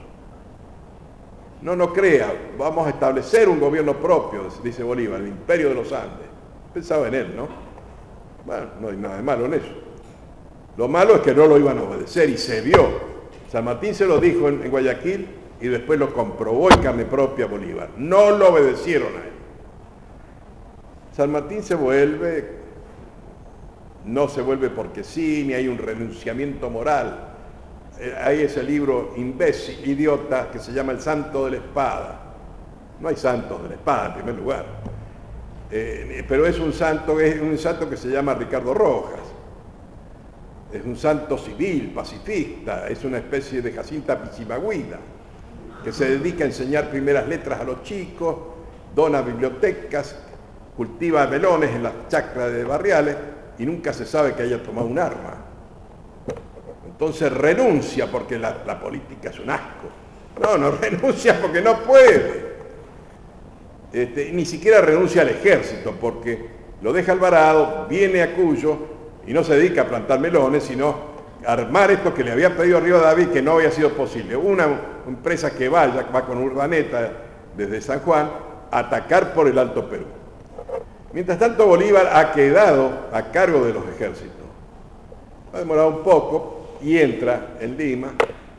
No, no crea, vamos a establecer un gobierno propio, dice Bolívar, el imperio de los Andes. Pensaba en él, ¿no? Bueno, no hay nada de malo en eso. Lo malo es que no lo iban a obedecer y se vio. San Martín se lo dijo en, en Guayaquil y después lo comprobó en carne propia Bolívar. No lo obedecieron a él. San Martín se vuelve, no se vuelve porque sí, ni hay un renunciamiento moral. Eh, hay ese libro imbécil, idiota, que se llama El Santo de la Espada. No hay santos de la espada, en primer lugar. Eh, pero es un santo, es un santo que se llama Ricardo Rojas. Es un santo civil, pacifista, es una especie de Jacinta Pichimagüida, que se dedica a enseñar primeras letras a los chicos, dona bibliotecas, cultiva melones en las chacras de Barriales y nunca se sabe que haya tomado un arma. Entonces renuncia porque la, la política es un asco. No, no renuncia porque no puede. Este, ni siquiera renuncia al ejército porque lo deja Alvarado, viene a Cuyo y no se dedica a plantar melones, sino a armar esto que le había pedido a Rivadavia y que no había sido posible. Una empresa que vaya, va con Urdaneta desde San Juan, a atacar por el Alto Perú. Mientras tanto, Bolívar ha quedado a cargo de los ejércitos. Ha demorado un poco y entra en Lima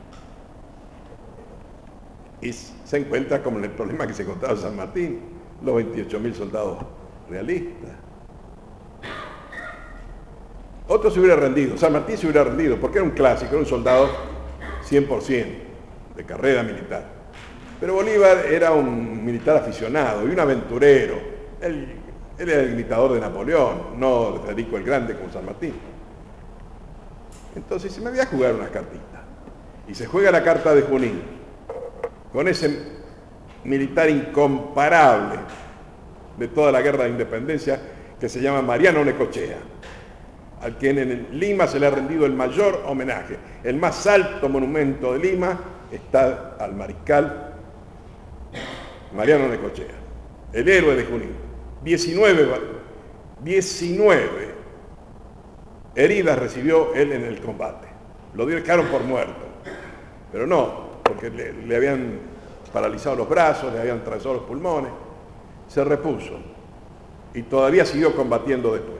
y se encuentra con el problema que se encontraba en San Martín, los veintiocho mil soldados realistas. Otro se hubiera rendido, San Martín se hubiera rendido, porque era un clásico, era un soldado cien por ciento de carrera militar. Pero Bolívar era un militar aficionado y un aventurero. Él, él era el imitador de Napoleón, no de Federico el Grande como San Martín. Entonces se me voy a jugar unas cartitas. Y se juega la carta de Junín, con ese militar incomparable de toda la guerra de independencia que se llama Mariano Necochea, al quien en Lima se le ha rendido el mayor homenaje. El más alto monumento de Lima está al mariscal Mariano Necochea, el héroe de Junín. diecinueve, diecinueve heridas recibió él en el combate. Lo dejaron por muerto, pero no, porque le, le habían paralizado los brazos, le habían atravesado los pulmones. Se repuso y todavía siguió combatiendo después.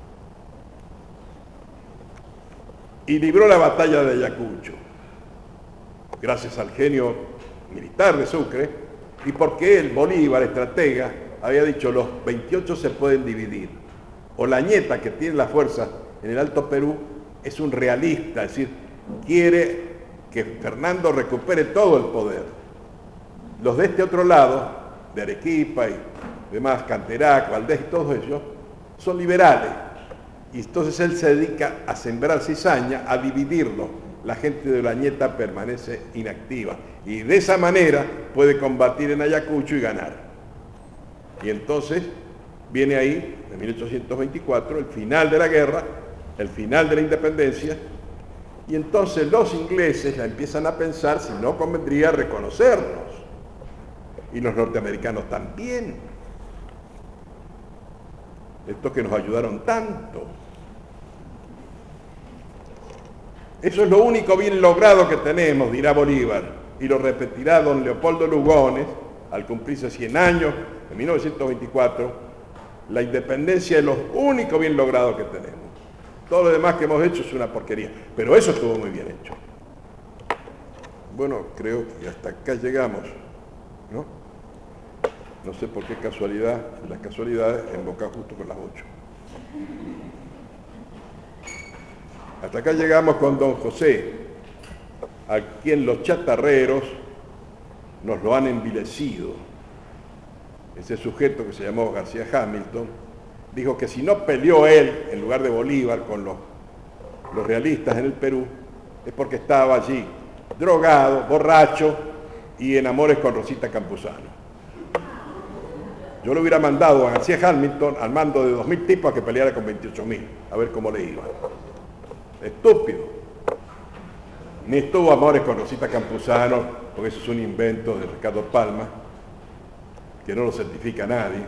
Y libró la batalla de Ayacucho, gracias al genio militar de Sucre, y porque él, Bolívar, estratega, había dicho, los veintiocho se pueden dividir. Olañeta, que tiene la fuerza en el Alto Perú, es un realista, es decir, quiere que Fernando recupere todo el poder. Los de este otro lado, de Arequipa y demás, Canterac, Valdés y todos ellos, son liberales. Y entonces él se dedica a sembrar cizaña, a dividirlo. La gente de Olañeta permanece inactiva. Y de esa manera puede combatir en Ayacucho y ganar. Y entonces viene ahí, en mil ochocientos veinticuatro, el final de la guerra, el final de la independencia, y entonces los ingleses ya empiezan a pensar si no convendría reconocernos. Y los norteamericanos también. Estos que nos ayudaron tanto. Eso es lo único bien logrado que tenemos, dirá Bolívar, y lo repetirá don Leopoldo Lugones al cumplirse cien años en mil novecientos veinticuatro, la independencia es lo único bien logrado que tenemos. Todo lo demás que hemos hecho es una porquería, pero eso estuvo muy bien hecho. Bueno, creo que hasta acá llegamos, ¿no? No sé por qué casualidad, las casualidades embocan justo con las ocho. Hasta acá llegamos con don José, a quien los chatarreros nos lo han envilecido. Ese sujeto que se llamó García Hamilton dijo que si no peleó él en lugar de Bolívar con los, los realistas en el Perú, es porque estaba allí drogado, borracho y en amores con Rosita Campuzano. Yo le hubiera mandado a García Hamilton al mando de dos mil tipos a que peleara con veintiocho mil, a ver cómo le iba. Estúpido. Ni estuvo amores con Rosita Campuzano, porque eso es un invento de Ricardo Palma, que no lo certifica nadie.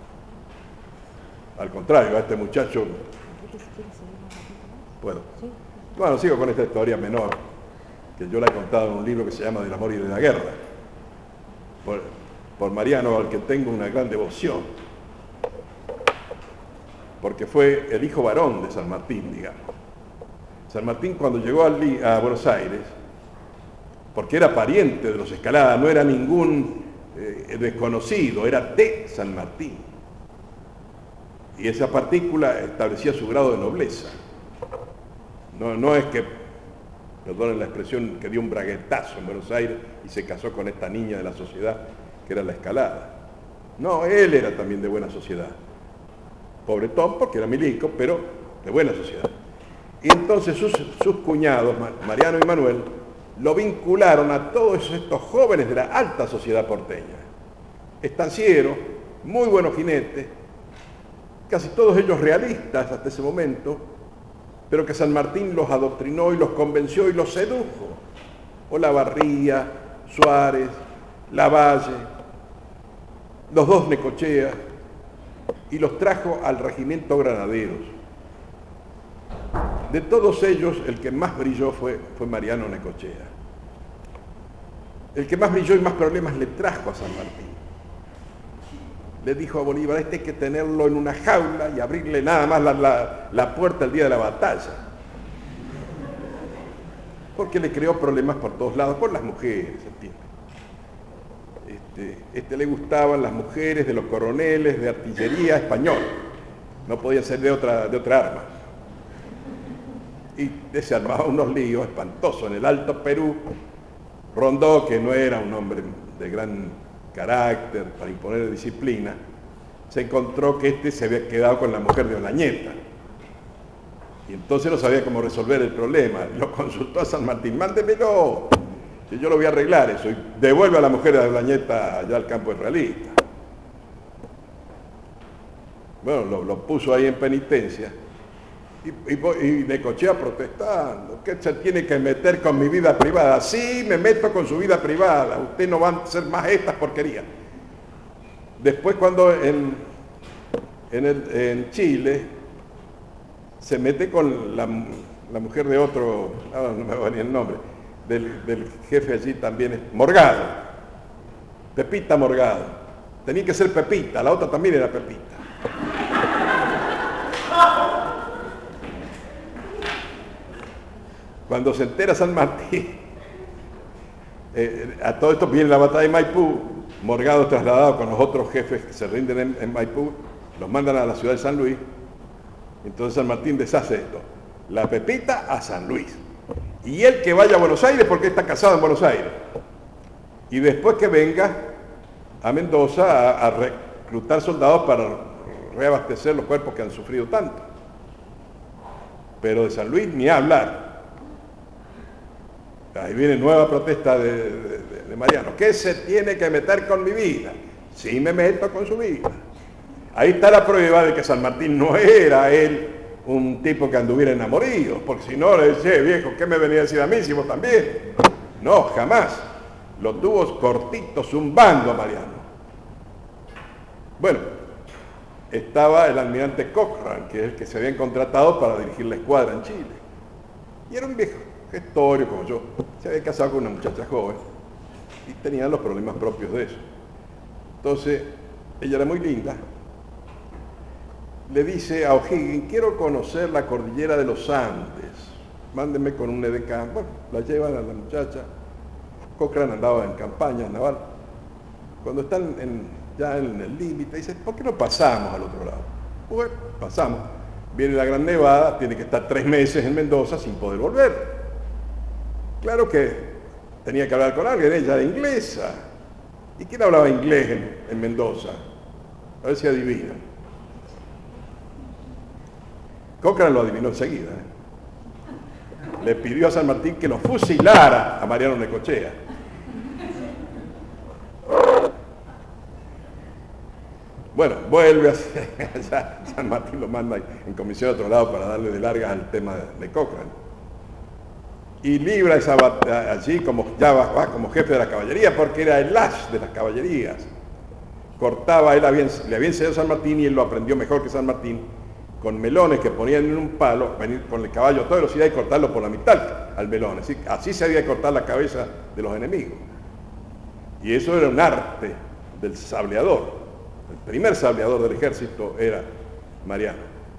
Al contrario, a este muchacho... ¿Puedo? Bueno, sigo con esta historia menor, que yo la he contado en un libro que se llama Del amor y de la guerra, por, por Mariano, al que tengo una gran devoción, porque fue el hijo varón de San Martín, digamos. San Martín, cuando llegó a, a Buenos Aires, porque era pariente de los Escalada, no era ningún eh, desconocido, era de San Martín. Y esa partícula establecía su grado de nobleza. No, no es que, perdonen la expresión, que dio un braguetazo en Buenos Aires y se casó con esta niña de la sociedad, que era la Escalada. No, él era también de buena sociedad. Pobretón, porque era milico, pero de buena sociedad. Y entonces sus, sus cuñados, Mariano y Manuel, lo vincularon a todos estos jóvenes de la alta sociedad porteña. Estancieros, muy buenos jinetes, casi todos ellos realistas hasta ese momento, pero que San Martín los adoctrinó y los convenció y los sedujo. Olavarría, Suárez, Lavalle, los dos Necochea, y los trajo al regimiento Granaderos. De todos ellos, el que más brilló fue, fue Mariano Necochea. El que más brilló y más problemas le trajo a San Martín. Le dijo a Bolívar, este hay que tenerlo en una jaula y abrirle nada más la, la, la puerta el día de la batalla. Porque le creó problemas por todos lados, por las mujeres, ¿entiendes? Este, este le gustaban las mujeres de los coroneles de artillería español. No podía ser de otra, de otra arma. Y se armaba unos líos espantosos en el Alto Perú. Rondó, que no era un hombre de gran carácter para imponer disciplina, se encontró que este se había quedado con la mujer de Olañeta. Y entonces no sabía cómo resolver el problema. Lo consultó a San Martín, mándemelo, que yo lo voy a arreglar eso. Y devuelve a la mujer de Olañeta allá al campo realista. Bueno, lo, lo puso ahí en penitencia. Y, y, y Necochea protestando, que se tiene que meter con mi vida privada. Sí, me meto con su vida privada, usted no va a hacer más estas porquerías. Después cuando en, en, el, en Chile se mete con la, la mujer de otro, no, no me va ni el nombre, del, del jefe allí también, Morgado, Pepita Morgado. Tenía que ser Pepita, la otra también era Pepita. Cuando se entera San Martín, eh, a todo esto viene la batalla de Maipú, Morgado trasladado con los otros jefes que se rinden en, en Maipú, los mandan a la ciudad de San Luis. Entonces San Martín deshace esto, la Pepita a San Luis, y él que vaya a Buenos Aires porque está casado en Buenos Aires, y después que venga a Mendoza a, a reclutar soldados para reabastecer los cuerpos que han sufrido tanto. Pero de San Luis ni hablar. Ahí viene nueva protesta de, de, de Mariano. ¿Qué se tiene que meter con mi vida? Sí me meto con su vida. Ahí está la prueba de que San Martín no era él un tipo que anduviera enamorado, porque si no le decía, viejo, ¿qué me venía a decir a mí si vos también? No, jamás. Lo tuvo cortito, zumbando a Mariano. Bueno, estaba el almirante Cochrane, que es el que se habían contratado para dirigir la escuadra en Chile. Y era un viejo gestorio como yo, se había casado con una muchacha joven y tenía los problemas propios de eso. Entonces, ella era muy linda, le dice a O'Higgins, quiero conocer la cordillera de los Andes, mándenme con un edecán. Bueno, la llevan a la muchacha. Cochrane andaba en campaña naval. Cuando están en, ya en el límite, dice, ¿por qué no pasamos al otro lado? Bueno, pasamos. Viene la gran nevada, tiene que estar tres meses en Mendoza sin poder volver. Claro que tenía que hablar con alguien, ella era inglesa. ¿Y quién hablaba inglés en, en Mendoza? A ver si adivinan. Cochrane lo adivinó enseguida. ¿eh? Le pidió a San Martín que lo fusilara a Mariano Necochea. Bueno, vuelve a San Martín lo manda en comisión a otro lado para darle de largas al tema de Cochrane. Y libra esa batalla allí como, ya va, va como jefe de la caballería, porque era el as de las caballerías. Cortaba, él había, le había enseñado a San Martín y él lo aprendió mejor que San Martín, con melones que ponían en un palo, venir con el caballo a toda velocidad y cortarlo por la mitad al melón. Así, así se había de cortar la cabeza de los enemigos. Y eso era un arte del sableador. El primer sableador del ejército era Mariano.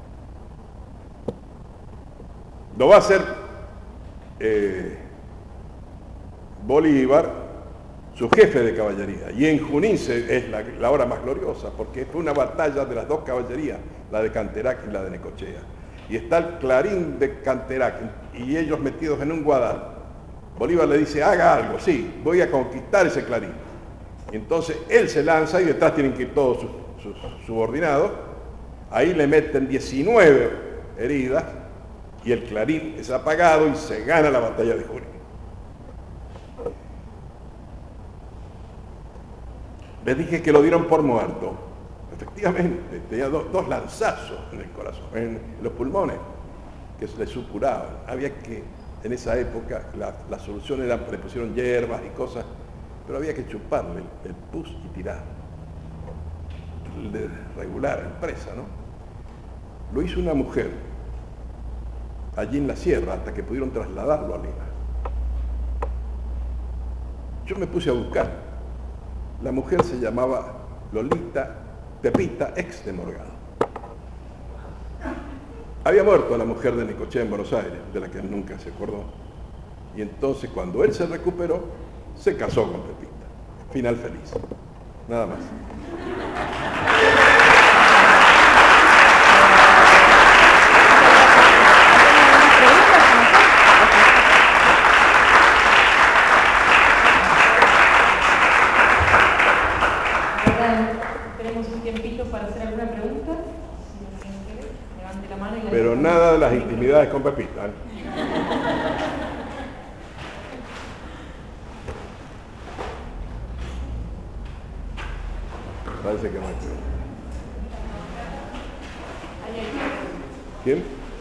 Lo va a hacer eh, Bolívar, su jefe de caballería. Y en Junín se, es la, la hora más gloriosa, porque fue una batalla de las dos caballerías, la de Canterac y la de Necochea. Y está el clarín de Canterac y ellos metidos en un guadal. Bolívar le dice, haga algo, sí, voy a conquistar ese clarín. Y entonces él se lanza y detrás tienen que ir todos sus, sus subordinados. Ahí le meten diecinueve heridas y el clarín es apagado y se gana la batalla de Junín. Les dije que lo dieron por muerto. Efectivamente, tenía dos, dos lanzazos en el corazón, en los pulmones, que se le supuraban. Había que, en esa época, la, la solución era, le pusieron hierbas y cosas, pero había que chuparle el, el pus y tirar. De regular, en presa, ¿no? Lo hizo una mujer, allí en la sierra, hasta que pudieron trasladarlo a Lima. Yo me puse a buscar. La mujer se llamaba Lolita Pepita ex de Morgado. Había muerto la mujer de Necochea en Buenos Aires, de la que él nunca se acordó. Y entonces, cuando él se recuperó, se casó con Pepita. Final feliz. Nada más. Tenemos un tiempito para hacer alguna pregunta. Levante la mano y la Pero nada de las intimidades con Pepita, ¿eh? Parece que no hay pregunta. ¿Quién?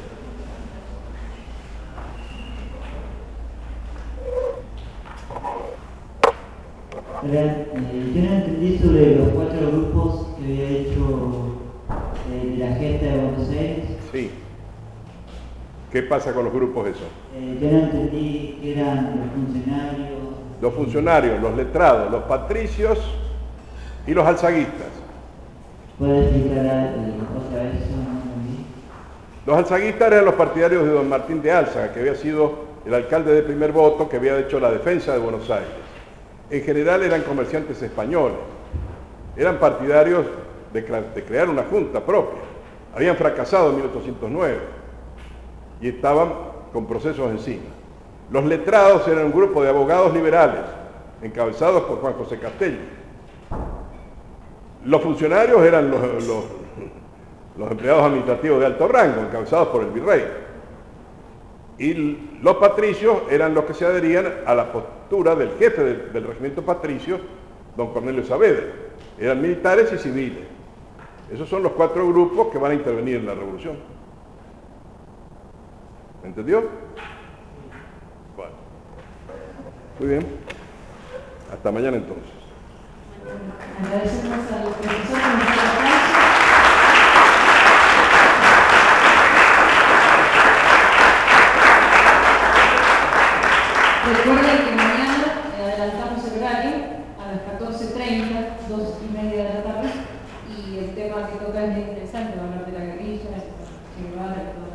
Eh, yo no entendí sobre los cuatro grupos que había hecho eh, la gente de Buenos Aires. Sí. ¿Qué pasa con los grupos esos? Eh, yo no entendí que eran los funcionarios. Los funcionarios, los letrados, los patricios y los alzaguistas. ¿Puede explicar eh, otra vez eso? No entendí. Los alzaguistas eran los partidarios de don Martín de Álzaga, que había sido el alcalde de primer voto, que había hecho la defensa de Buenos Aires. En general eran comerciantes españoles, eran partidarios de, de crear una junta propia. Habían fracasado en mil ochocientos nueve y estaban con procesos encima. Los letrados eran un grupo de abogados liberales, encabezados por Juan José Castelli. Los funcionarios eran los, los, los empleados administrativos de alto rango, encabezados por el virrey. Y los patricios eran los que se adherían a la postura del jefe del, del regimiento patricio, don Cornelio Saavedra. Eran militares y civiles. Esos son los cuatro grupos que van a intervenir en la revolución. ¿Me entendió? Bueno. Muy bien. Hasta mañana entonces. Agradecemos a los profesores. Recuerden que mañana adelantamos el horario a las catorce treinta, dos y media de la tarde, tema que toca es muy interesante, hablar de la guerrilla, Che Guevara, todo